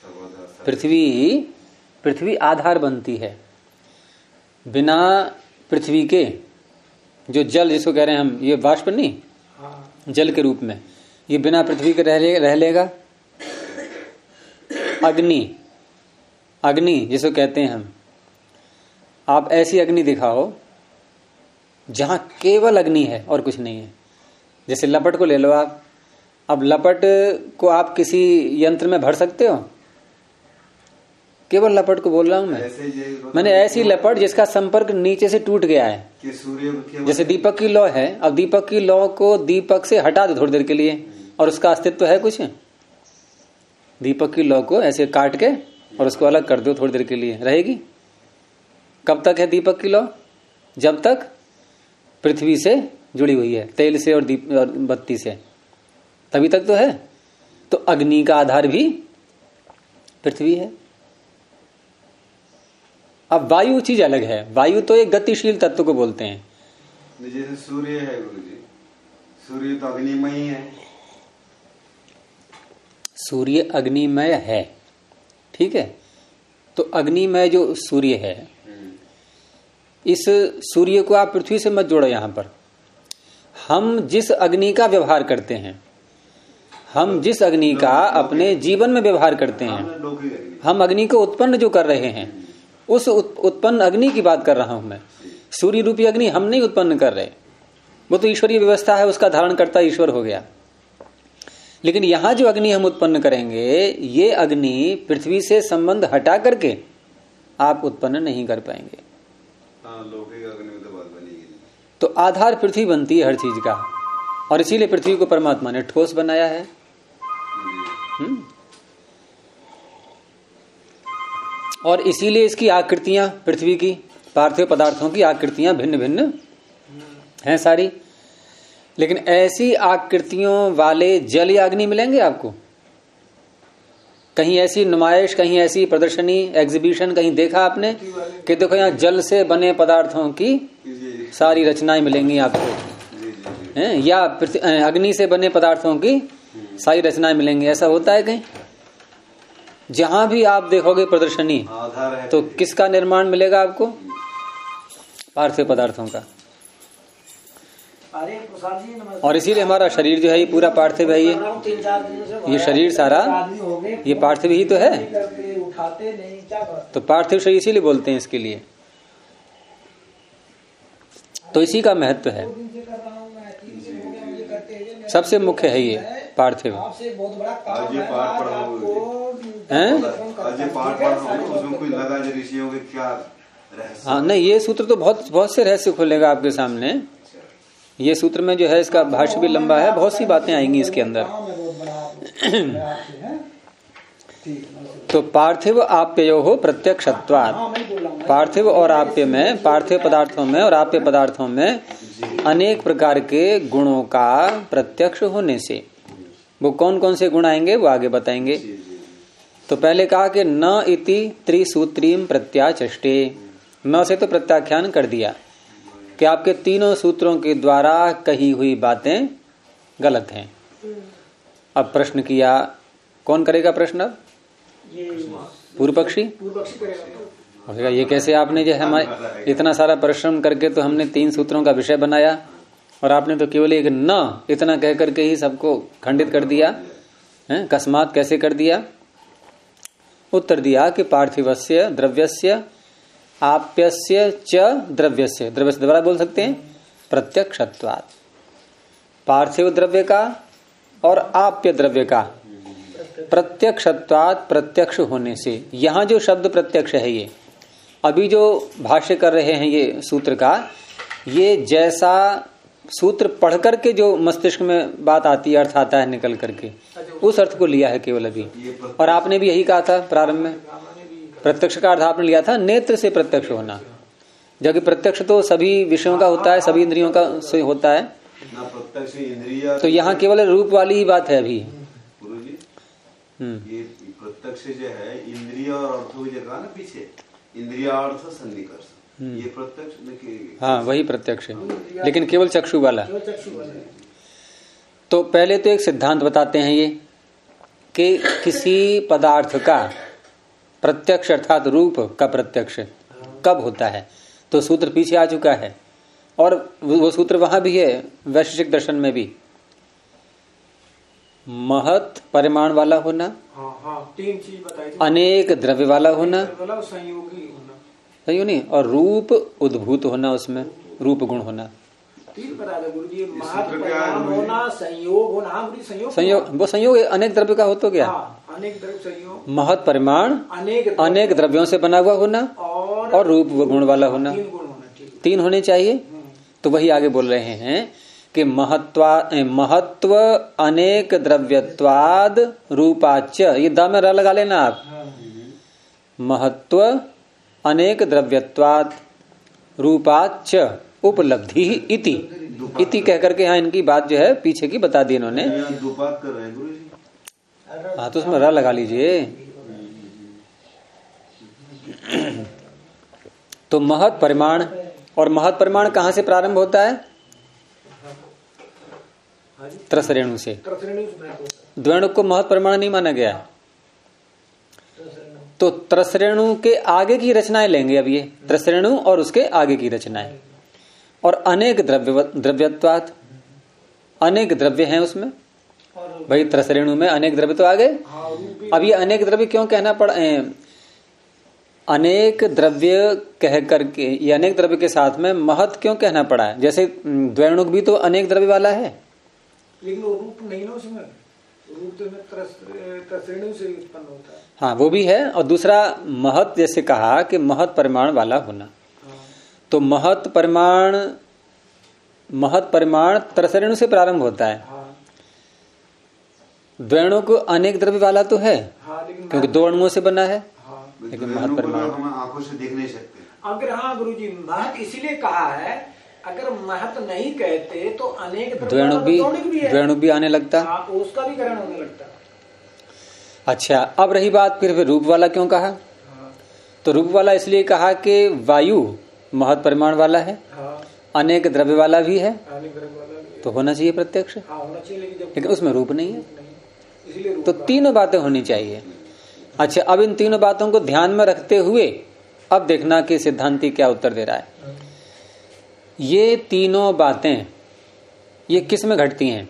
Speaker 1: पृथ्वी आधार बनती है। बिना पृथ्वी के जो जल, जिसको कह रहे हैं हम, ये वाष्प नहीं, जल के रूप में, ये बिना पृथ्वी के रह लेगा। अग्नि जिसको कहते हैं हम, आप ऐसी अग्नि दिखाओ जहां केवल अग्नि है और कुछ नहीं है। जैसे लपट को ले लो आप, अब लपट को आप किसी यंत्र में भर सकते हो? केवल लपट को बोल रहा हूं मैंने ऐसी लपट जिसका संपर्क नीचे से टूट गया है। जैसे दीपक की लौ है, अब दीपक की लौ को दीपक से हटा दो थोड़ी देर के लिए और उसका अस्तित्व है कुछ? दीपक की लौ को ऐसे काट के और उसको अलग कर दो थोड़ी देर के लिए, रहेगी? कब तक है दीपक की लौ? जब तक पृथ्वी से जुड़ी हुई है, तेल से और दीप और बत्ती से, तभी तक तो है। तो अग्नि का आधार भी पृथ्वी है। अब वायु चीज अलग है। वायु तो एक गतिशील तत्व को बोलते हैं।
Speaker 2: जैसे सूर्य है गुरु जी, सूर्य तो अग्निमय ही है।
Speaker 1: सूर्य अग्निमय है, ठीक है। तो अग्निमय जो सूर्य है, इस सूर्य को आप पृथ्वी से मत जोड़ो। यहां पर हम जिस अग्नि का व्यवहार करते हैं, हम जिस अग्नि का अपने जीवन में व्यवहार करते हैं, हम अग्नि को उत्पन्न जो कर रहे हैं, उस उत्पन्न अग्नि की बात कर रहा हूं मैं। सूर्य रूपी अग्नि हम नहीं उत्पन्न कर रहे, वो तो ईश्वरीय व्यवस्था है, उसका धारण करता ईश्वर हो गया। लेकिन यहां जो अग्नि हम उत्पन्न करेंगे, ये अग्नि पृथ्वी से संबंध हटा करके आप उत्पन्न नहीं कर पाएंगे।
Speaker 2: लौकिक अग्नि में तो बात बनेगी।
Speaker 1: तो आधार पृथ्वी बनती है हर चीज का, और इसीलिए पृथ्वी को परमात्मा ने ठोस बनाया है। और इसीलिए इसकी आकृतियां, पृथ्वी की पार्थिव पदार्थों की आकृतियां भिन्न भिन्न हैं सारी। लेकिन ऐसी आकृतियों वाले जल या अग्नि मिलेंगे आपको? कहीं ऐसी नुमाइश, कहीं ऐसी प्रदर्शनी, एग्जीबिशन कहीं देखा आपने कि देखो यहाँ जल से बने पदार्थों की सारी रचनाएं मिलेंगी आपको, हैं? या अग्नि से बने पदार्थों की सारी रचनाएं मिलेंगी? ऐसा होता है कहीं? जहां भी आप देखोगे प्रदर्शनी, तो किसका निर्माण मिलेगा आपको? पार्थिव पदार्थों का। और इसीलिए हमारा शरीर जो है ये पूरा पार्थिव है। ये शरीर सारा ये पार्थिव ही तो है। तो पार्थिव शरीर इसीलिए बोलते हैं इसके लिए। तो इसी का महत्व है, सबसे मुख्य है ये पार्थिव। हाँ नहीं, ये सूत्र तो बहुत से रहस्य खोलेगा आपके सामने। ये सूत्र में जो है इसका भाष्य भी लंबा है, बहुत सी बातें आएंगी इसके अंदर। तो पार्थिव आप्यो हो प्रत्यक्षत्वात्, पार्थिव और आप्य में, पार्थिव पदार्थों में और आप्य पदार्थों में अनेक प्रकार के गुणों का प्रत्यक्ष होने से। वो कौन कौन से गुण आएंगे वो आगे बताएंगे। तो पहले कहा कि न इति त्रिसूत्रीम प्रत्याचष्टे, न से तो प्रत्याख्यान कर दिया कि आपके तीनों सूत्रों के द्वारा कही हुई बातें गलत हैं। अब प्रश्न किया, कौन करेगा प्रश्न? अब पूर्व पक्षी करेगा। ये कैसे आपने जो हमारे इतना सारा परिश्रम करके तो हमने 3 सूत्रों का विषय बनाया और आपने तो केवल एक न इतना कह करके ही सबको खंडित कर दिया है? कस्मात कैसे कर दिया? उत्तर दिया कि पार्थिवस्य द्रव्यस्य आप्यस्य च द्रव्यस्य, द्रव्य से दोबारा बोल सकते हैं, प्रत्यक्षत्वात्। पार्थिव द्रव्य का और आप्य द्रव्य का प्रत्यक्षत्वात्, प्रत्यक्ष होने से। यहां जो शब्द प्रत्यक्ष है, ये अभी जो भाष्य कर रहे हैं ये सूत्र का, ये जैसा सूत्र पढ़ करके जो मस्तिष्क में बात आती है, अर्थ आता है निकल करके, उस अर्थ को लिया है केवल अभी। और आपने भी यही कहा था प्रारंभ में, प्रत्यक्ष का अर्थ आपने लिया था नेत्र से प्रत्यक्ष होना, जबकि प्रत्यक्ष तो सभी विषयों का होता है, सभी इंद्रियों का से होता है। तो यहाँ केवल रूप वाली ही बात है अभी।
Speaker 2: ये प्रत्यक्ष जो है इंद्रिय और अर्थों की जगह ना पीछे, इंद्रिय अर्थ सन्निकर्ष, ये प्रत्यक्ष।
Speaker 1: हाँ वही प्रत्यक्ष है, लेकिन केवल चक्षु वाला। तो पहले तो एक सिद्धांत बताते हैं ये कि किसी पदार्थ का प्रत्यक्ष अर्थात रूप का प्रत्यक्ष कब होता है। तो सूत्र पीछे आ चुका है और वो सूत्र वहां भी है वैशेषिक दर्शन में भी। महत् परिमाण वाला होना,
Speaker 3: हाँ, 3 चीज बताई थी।
Speaker 1: अनेक द्रव्य वाला होना,
Speaker 3: संयोगी होना,
Speaker 1: सही नहीं, और रूप उद्भूत होना, उसमें रूप गुण होना।
Speaker 3: 3 बता दो गुरु जी। महत् परिमाण होना, संयोग होना। हाँ गुरु,
Speaker 1: संयोग, वो संयोग अनेक द्रव्य का हो तो क्या?
Speaker 3: अनेक द्रव्य संयोग।
Speaker 1: महत् परिमाण अनेक द्रव्यों से बना हुआ होना और रूप गुण वाला होना, 3 होने चाहिए। तो वही आगे बोल रहे हैं कि महत्व अनेक द्रव्यत्वाद रूपाच, ये द में र लगा लेना आप। महत्व अनेक द्रव्यत्वात् रूपाच्च उपलब्धि इति इति कह करके यहाँ इनकी बात जो है पीछे की बता दी इन्होंने।
Speaker 2: दुपात कर रहे हैं गुरु जी।
Speaker 1: हाँ तो उसमें र लगा लीजिए। तो महत् परिमाण, और महत् परिमाण कहाँ से प्रारंभ होता है? त्रसरेणु से। द्वेणुक को महत् परिमाण नहीं माना गया है। तो त्रसरेणु के आगे की रचनाएं लेंगे अब ये, त्रसरेणु और उसके आगे की रचनाएं। और अनेक द्रव्यत्वात्, अनेक द्रव्य हैं उसमें। भाई त्रसरेणु में अनेक द्रव्य तो आ गए। अब ये अनेक द्रव्य क्यों कहना पड़ा? अनेक द्रव्य कह करके, ये अनेक द्रव्य के साथ में महत् क्यों कहना पड़ा है? जैसे द्वैणुक भी तो अनेक द्रव्य वाला है,
Speaker 3: लेकिन वो रूप नहीं ना उसमें, रूप तो त्रसरेणु से उत्पन्न होता है।
Speaker 1: हाँ वो भी है। और दूसरा महत्, जैसे कहा कि महत् परिमाण वाला होना, तो महत् परिमाण त्रसरेणु से प्रारंभ होता है। द्वैणुक अनेक द्रव्य वाला तो है, क्योंकि दो अणुओं से बना है, लेकिन महत् परिमाण
Speaker 2: हम आंखों से देख नहीं सकते।
Speaker 3: अगर हाँ गुरुजी महत् इसीलिए कहा है, अगर महत् नहीं कहते तो अनेक
Speaker 1: द्वैणुक भी आने लगता,
Speaker 3: उसका भी ग्रहण होने लगता।
Speaker 1: अच्छा, अब रही बात फिर रूप वाला क्यों कहा? तो रूप वाला इसलिए कहा कि वायु महत् परिमाण वाला है, अनेक द्रव्य वाला भी है, तो होना चाहिए प्रत्यक्ष, लेकिन उसमें रूप नहीं है, तो तीनों बातें होनी चाहिए। अच्छा, अब इन तीनों बातों को ध्यान में रखते हुए अब देखना कि सिद्धांती क्या उत्तर दे रहा है। ये तीनों बातें ये किस में घटती हैं?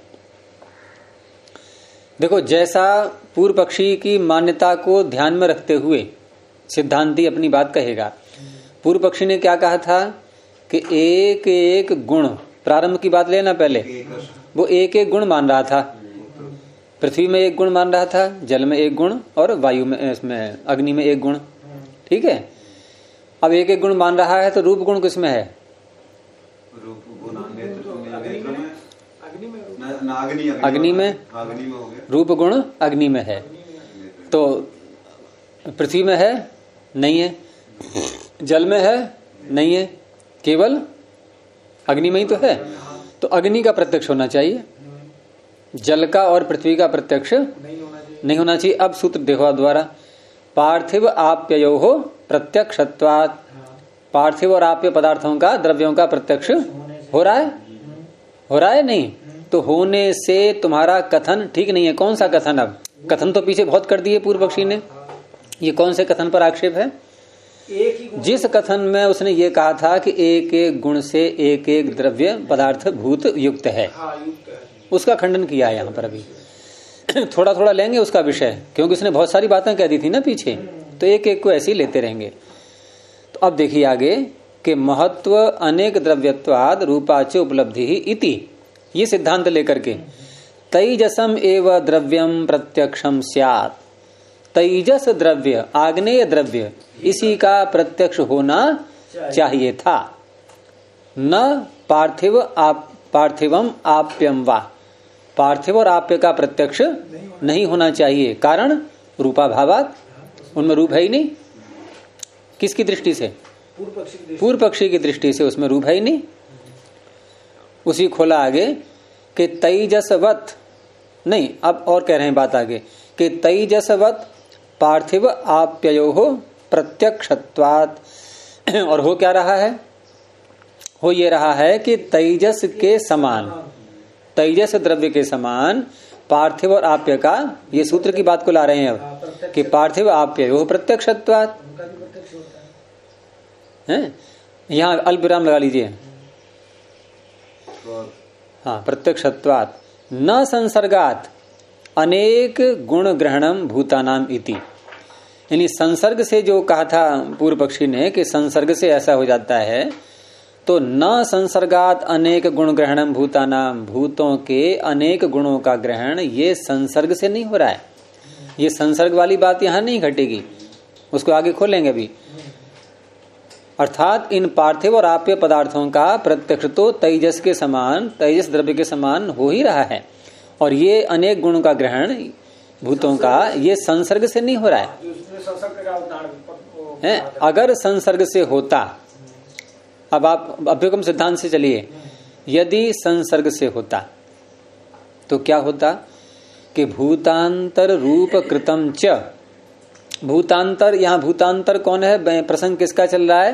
Speaker 1: देखो, जैसा पूर्व पक्षी की मान्यता को ध्यान में रखते हुए सिद्धांती अपनी बात कहेगा। पूर्व पक्षी ने क्या कहा था कि एक एक गुण, प्रारंभ की बात लेना पहले, वो एक एक गुण मान रहा था। पृथ्वी में एक गुण मान रहा था, जल में एक गुण, और वायु में, इसमें अग्नि में एक गुण। ठीक है, अब एक एक गुण मान रहा है, तो रूप गुण किसमें है? अग्नि में, रूप गुण अग्नि में है। तो पृथ्वी में है? नहीं है। जल में है? नहीं है, केवल अग्नि में ही तो है। तो अग्नि का प्रत्यक्ष होना चाहिए, जल का और पृथ्वी का प्रत्यक्ष नहीं होना चाहिए। अब सूत्र देखो द्वारा, पार्थिव आप्ययो हो प्रत्यक्षत्वात्, पार्थिव और आप्य पदार्थों का, द्रव्यों का प्रत्यक्ष हो रहा है? हो रहा है नहीं? तो होने से तुम्हारा कथन ठीक नहीं है। कौन सा कथन? अब कथन तो पीछे बहुत कर दिए पूर्व पक्षी ने। ये कौन से कथन पर आक्षेप है? जिस कथन में उसने ये कहा था कि एक एक गुण से एक एक द्रव्य पदार्थ भूत युक्त है, उसका खंडन किया है यहाँ पर। अभी थोड़ा थोड़ा लेंगे उसका विषय, क्योंकि उसने बहुत सारी बातें कह दी थी ना पीछे, तो एक एक को ऐसे ही लेते रहेंगे। तो अब देखिए आगे कि महत्व अनेक द्रव्यत्वाद रूपाच उपलब्धि इति, ये सिद्धांत लेकर के तैजसम एव द्रव्यम प्रत्यक्षम स्यात्, तैजस द्रव्य, आग्नेय द्रव्य, इसी का प्रत्यक्ष होना चाहिए था। न पार्थिवम आप्यम वा, पार्थिव और आप्य का प्रत्यक्ष नहीं होना चाहिए। कारण रूपाभावात, उनमें रूप है ही नहीं। किसकी दृष्टि से? पूर्व पक्षी की दृष्टि से उसमें रूप है ही नहीं। उसी खोला आगे कि तैजसवत नहीं, अब और कह रहे हैं बात आगे कि तैजसवत पार्थिव आप्ययो हो प्रत्यक्षत्वात्, और हो क्या रहा है? हो ये रहा है कि तैजस के समान, तैजस द्रव्य के समान पार्थिव और आप्य का, ये सूत्र की बात को ला रहे हैं अब कि पार्थिव आप्य हो प्रत्यक्षत्वात् है। यहाँ अल्प विराम लगा लीजिए। हाँ, प्रत्यक्षत्वात् न संसर्गात अनेक गुण ग्रहणम भूतानाम इति, यानी संसर्ग से जो कहा था पूर्व पक्षी ने कि संसर्ग से ऐसा हो जाता है, तो न संसर्गात अनेक गुण ग्रहणम भूतानाम, भूतों के अनेक गुणों का ग्रहण ये संसर्ग से नहीं हो रहा है। ये संसर्ग वाली बात यहाँ नहीं घटेगी, उसको आगे खोलेंगे अभी। अर्थात इन पार्थिव और आप्य पदार्थों का प्रत्यक्ष तो तेजस के समान, तेजस द्रव्य के समान हो ही रहा है, और ये अनेक गुणों का ग्रहण भूतों का ये संसर्ग से नहीं हो रहा है। है। अगर संसर्ग से होता, अब आप अभ्युपगम सिद्धांत से चलिए, यदि संसर्ग से होता तो क्या होता कि भूतांतर रूप कृतम च, भूतांतर, यहां भूतांतर कौन है, प्रसंग किसका चल रहा है,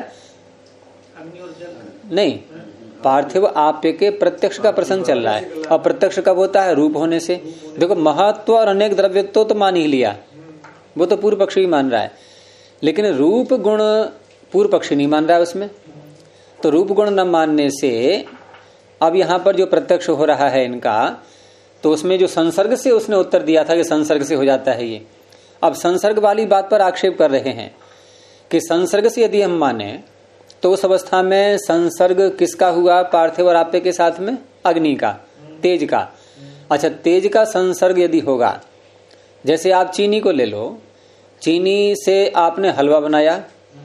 Speaker 1: नहीं, पार्थिव आप्य के प्रत्यक्ष का प्रसंग चल रहा है। और प्रत्यक्ष कब होता है, रूप होने से। देखो महत्व और अनेक द्रव्यत्व तो मान ही लिया, वो तो पूर्व पक्षी ही मान रहा है, लेकिन रूप गुण पूर्व पक्षी नहीं मान रहा है उसमें। तो रूप गुण न मानने से अब यहां पर जो प्रत्यक्ष हो रहा है इनका, तो उसमें जो संसर्ग से उसने उत्तर दिया था कि संसर्ग से हो जाता है ये, अब संसर्ग वाली बात पर आक्षेप कर रहे हैं कि संसर्ग से यदि हम माने तो उस अवस्था में संसर्ग किसका हुआ, पार्थिव और आप्य के साथ में अग्नि का, तेज का। अच्छा, तेज का संसर्ग यदि होगा, जैसे आप चीनी को ले लो, चीनी से आपने हलवा बनाया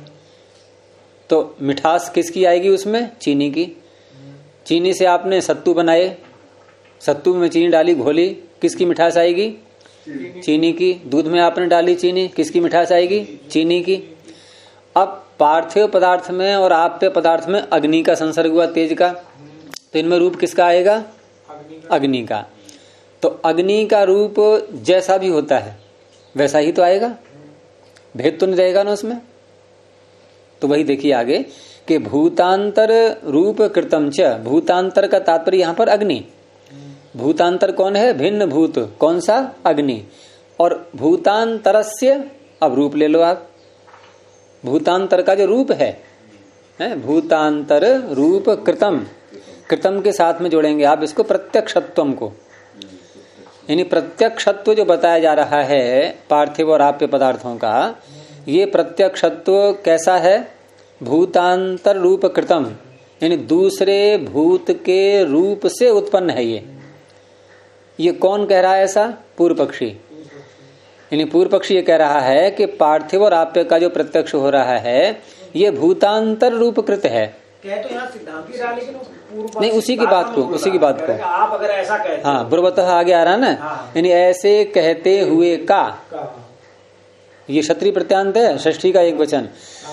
Speaker 1: तो मिठास किसकी आएगी उसमें, चीनी की। चीनी से आपने सत्तू बनाए, सत्तू में चीनी डाली घोली, किसकी मिठास आएगी, चीनी की। दूध में आपने डाली चीनी, किसकी मिठास आएगी, चीनी की। अब पार्थिव पदार्थ में और आप्य पदार्थ में अग्नि का संसर्ग हुआ, तेज का, तो इनमें रूप किसका आएगा, अग्नि का। तो अग्नि का रूप जैसा भी होता है वैसा ही तो आएगा, भेद तो नहीं रहेगा ना उसमें। तो वही देखिए आगे कि भूतांतर रूप कृतम च, भूतांतर का तात्पर्य यहां पर अग्नि। भूतांतर कौन है, भिन्न भूत, कौन सा, अग्नि। और भूतांतरस्य, अब रूप ले लो आप, भूतांतर का जो रूप है, भूतांतर रूप कृतम, कृतम के साथ में जोड़ेंगे आप इसको प्रत्यक्षत्वम को, यानी प्रत्यक्षत्व जो बताया जा रहा है पार्थिव और आप्य पदार्थों का, ये प्रत्यक्षत्व कैसा है, भूतांतर रूप कृतम, यानी दूसरे भूत के रूप से उत्पन्न है ये कौन कह रहा है ऐसा, पूर्व पक्षी। यानी पूर्व पक्षी ये कह रहा है कि पार्थिव और आप्य का जो प्रत्यक्ष हो रहा है ये भूतांतर रूप कृत है।
Speaker 3: कह तो यहाँ सिद्धांत ही रहा, लेकिन पूर्व
Speaker 1: नहीं, उसी की बात को
Speaker 3: आप अगर ऐसा कहते,
Speaker 1: हाँ, ब्रुवतः आगे आ रहा है ना, यानी ऐसे कहते हुए का, ये क्षत्रिय प्रत्यांत है, षष्ठी का एक वचन।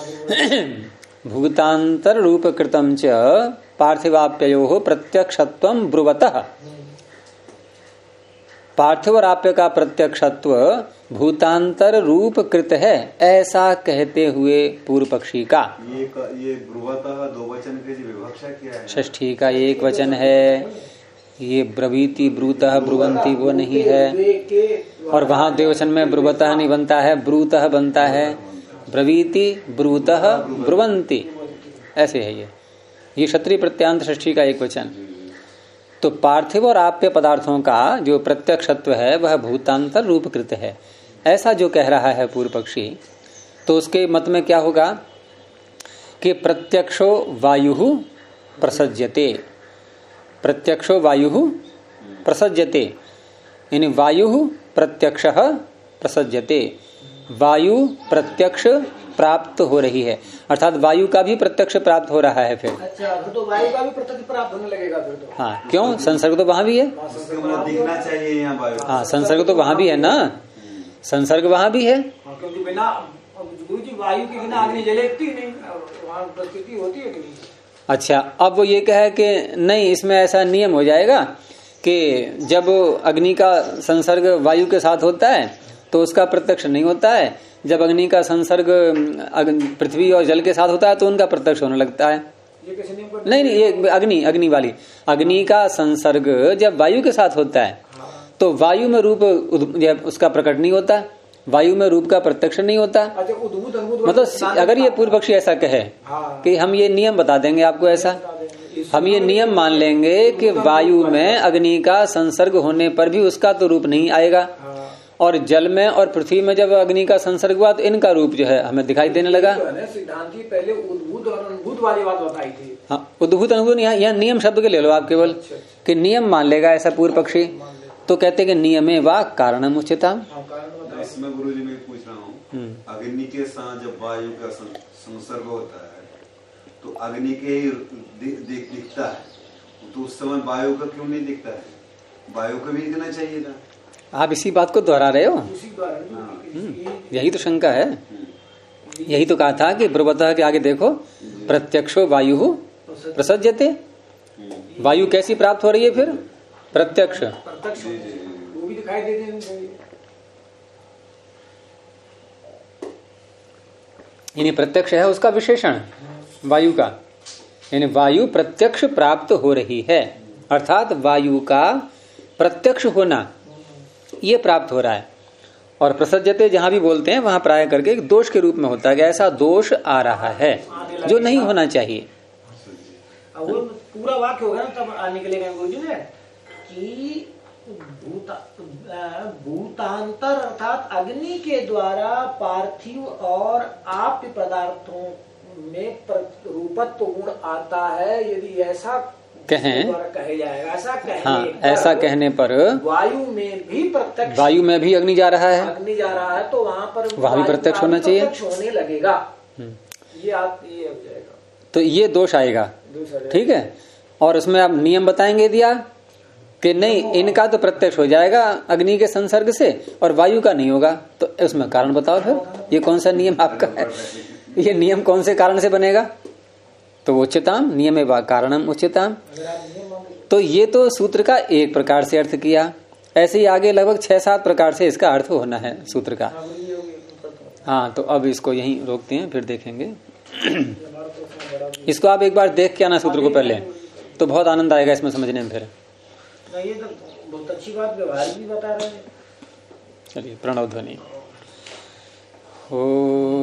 Speaker 1: भूतांतर रूप कृतम च पार्थिवाप्ययो प्रत्यक्षत्वम ब्रुवतः, पार्थिव और आप्य का प्रत्यक्षत्व भूतांतर रूप कृत है ऐसा कहते हुए पूर्व पक्षी का।
Speaker 2: ये ब्रुवतः दो वचन के विवक्षा क्या है,
Speaker 1: षष्ठी का एक वचन है, ये ब्रवीति ब्रूतः ब्रुवंती वो नहीं है, और वहां द्विवचन में ब्रुवतः नहीं बनता है, ब्रूतः बनता है, ब्रवीति ब्रूतः ब्रुवंती ऐसे है ये क्षत्रिय प्रत्यांत षष्ठी का एक वचन। तो पार्थिव और आप्य पदार्थों का जो प्रत्यक्षत्व है वह भूतांतर रूपकृत है ऐसा जो कह रहा है पूर्व पक्षी, तो उसके मत में क्या होगा कि प्रत्यक्षो वायु प्रसज्यते, प्रत्यक्षो वायु प्रसज्यते, यानी वायु प्रत्यक्ष प्रसज्यते, वायु प्रत्यक्ष प्राप्त हो रही है, अर्थात वायु का भी प्रत्यक्ष प्राप्त हो रहा है। फिर
Speaker 3: अच्छा, तो वायु का भी प्रत्यक्ष प्राप्त होने लगेगा फिर तो।
Speaker 1: हाँ, क्यों, संसर्ग तो वहां भी है,
Speaker 2: दिखना चाहिए यहाँ वायु।
Speaker 1: हाँ, संसर्ग तो वहां भी है ना, संसर्ग वहां भी है,
Speaker 3: क्योंकि बिना गुरु जी वायु के बिना अग्नि जलेती नहीं, वहाँ प्रस्थिति होती है कि नहीं।
Speaker 1: अच्छा, अब वो ये कहे कि नहीं, इसमें ऐसा नियम हो जाएगा कि जब अग्नि का संसर्ग वायु के साथ होता है तो उसका प्रत्यक्ष नहीं होता है, जब अग्नि का संसर्ग पृथ्वी और जल के साथ होता है तो उनका प्रत्यक्ष होने लगता है। नहीं, ये अग्नि वाली, अग्नि का संसर्ग जब वायु के साथ होता है तो वायु में रूप उसका प्रकट नहीं होता, वायु में रूप का प्रत्यक्ष नहीं होता। मतलब अगर ये पूर्व पक्षी ऐसा कहे कि हम ये नियम बता देंगे आपको, ऐसा हम ये नियम मान लेंगे कि वायु में अग्नि का संसर्ग होने पर भी उसका तो रूप नहीं आएगा, और जल में और पृथ्वी में जब अग्नि का संसर्ग हुआ तो इनका रूप जो है हमें दिखाई देने लगा।
Speaker 3: सिद्धांत जी पहले उद्भूत और अनुभूत वाली बात बताई थी।
Speaker 1: हाँ, उद्भूत अनुभूत यहाँ नियम शब्द के ले लो आप केवल, कि नियम मान लेगा ऐसा पूर्व पक्षी, तो कहते कि नियमे वा कारणम उचितम।
Speaker 2: इसमें गुरु जी मैं पूछ रहा हूँ, अग्नि के साथ जब वायु का संसर्ग होता है तो अग्नि के ही दिखता है, तो उस समय वायु का क्यों नहीं दिखता है, वायु का भी दिखना चाहिए था।
Speaker 1: आप इसी बात को दोहरा रहे हो, यही तो शंका है। यही तो कहा था कि ब्रह्मतः के आगे देखो, प्रत्यक्षो वायु प्रसज्यते। वायु कैसी प्राप्त हो रही है फिर? प्रत्यक्ष।
Speaker 3: वो भी दिखाई देते हैं।
Speaker 1: यानी प्रत्यक्ष है उसका विशेषण वायु का, यानी वायु प्रत्यक्ष प्राप्त हो रही है, अर्थात वायु का प्रत्यक्ष होना ये प्राप्त हो रहा है। और प्रसज्यते जहां भी बोलते हैं वहां प्राय करके एक दोष के रूप में होता है कि ऐसा दोष आ रहा है जो नहीं होना चाहिए।
Speaker 3: वो पूरा वाक्य होगा ना तब निकलेगा गुरुजी ने कि भूतांतर अर्थात अग्नि के द्वारा पार्थिव और आप्य पदार्थों में रूपत्व गुण आता है। यदि ऐसा
Speaker 1: कहें,
Speaker 3: कहे जाएगा, ऐसा कहने
Speaker 1: हाँ, ऐसा कहने पर
Speaker 3: वायु में भी प्रत्यक्ष,
Speaker 1: वायु में भी अग्नि जा रहा है,
Speaker 3: अग्नि जा रहा है तो वहां पर
Speaker 1: वहां भी प्रत्यक्ष होना चाहिए,
Speaker 3: होने लगेगा। ये हो जाएगा
Speaker 1: तो ये दोष आएगा। ठीक है। और उसमें आप नियम बताएंगे दिया कि नहीं, इनका तो प्रत्यक्ष हो जाएगा अग्नि के संसर्ग से और वायु का नहीं होगा, तो उसमें कारण बताओ फिर ये कौन सा नियम आपका है? ये नियम कौन से कारण से बनेगा? तो उच्चताम नियमे वा कारणम उच्चताम। तो ये तो सूत्र का एक प्रकार से अर्थ किया, ऐसे ही आगे लगभग 6-7 प्रकार से इसका अर्थ होना है सूत्र का। हाँ, तो अब इसको यहीं रोकते हैं, फिर देखेंगे। इसको आप एक बार देख के आना सूत्र को पहले, तो बहुत आनंद आएगा इसमें समझने में। फिर
Speaker 3: ये तो बहुत अच्छी बात व्यवहार भी बता रहे हैं।
Speaker 1: चलिए, प्रणव ध्वनि। ओ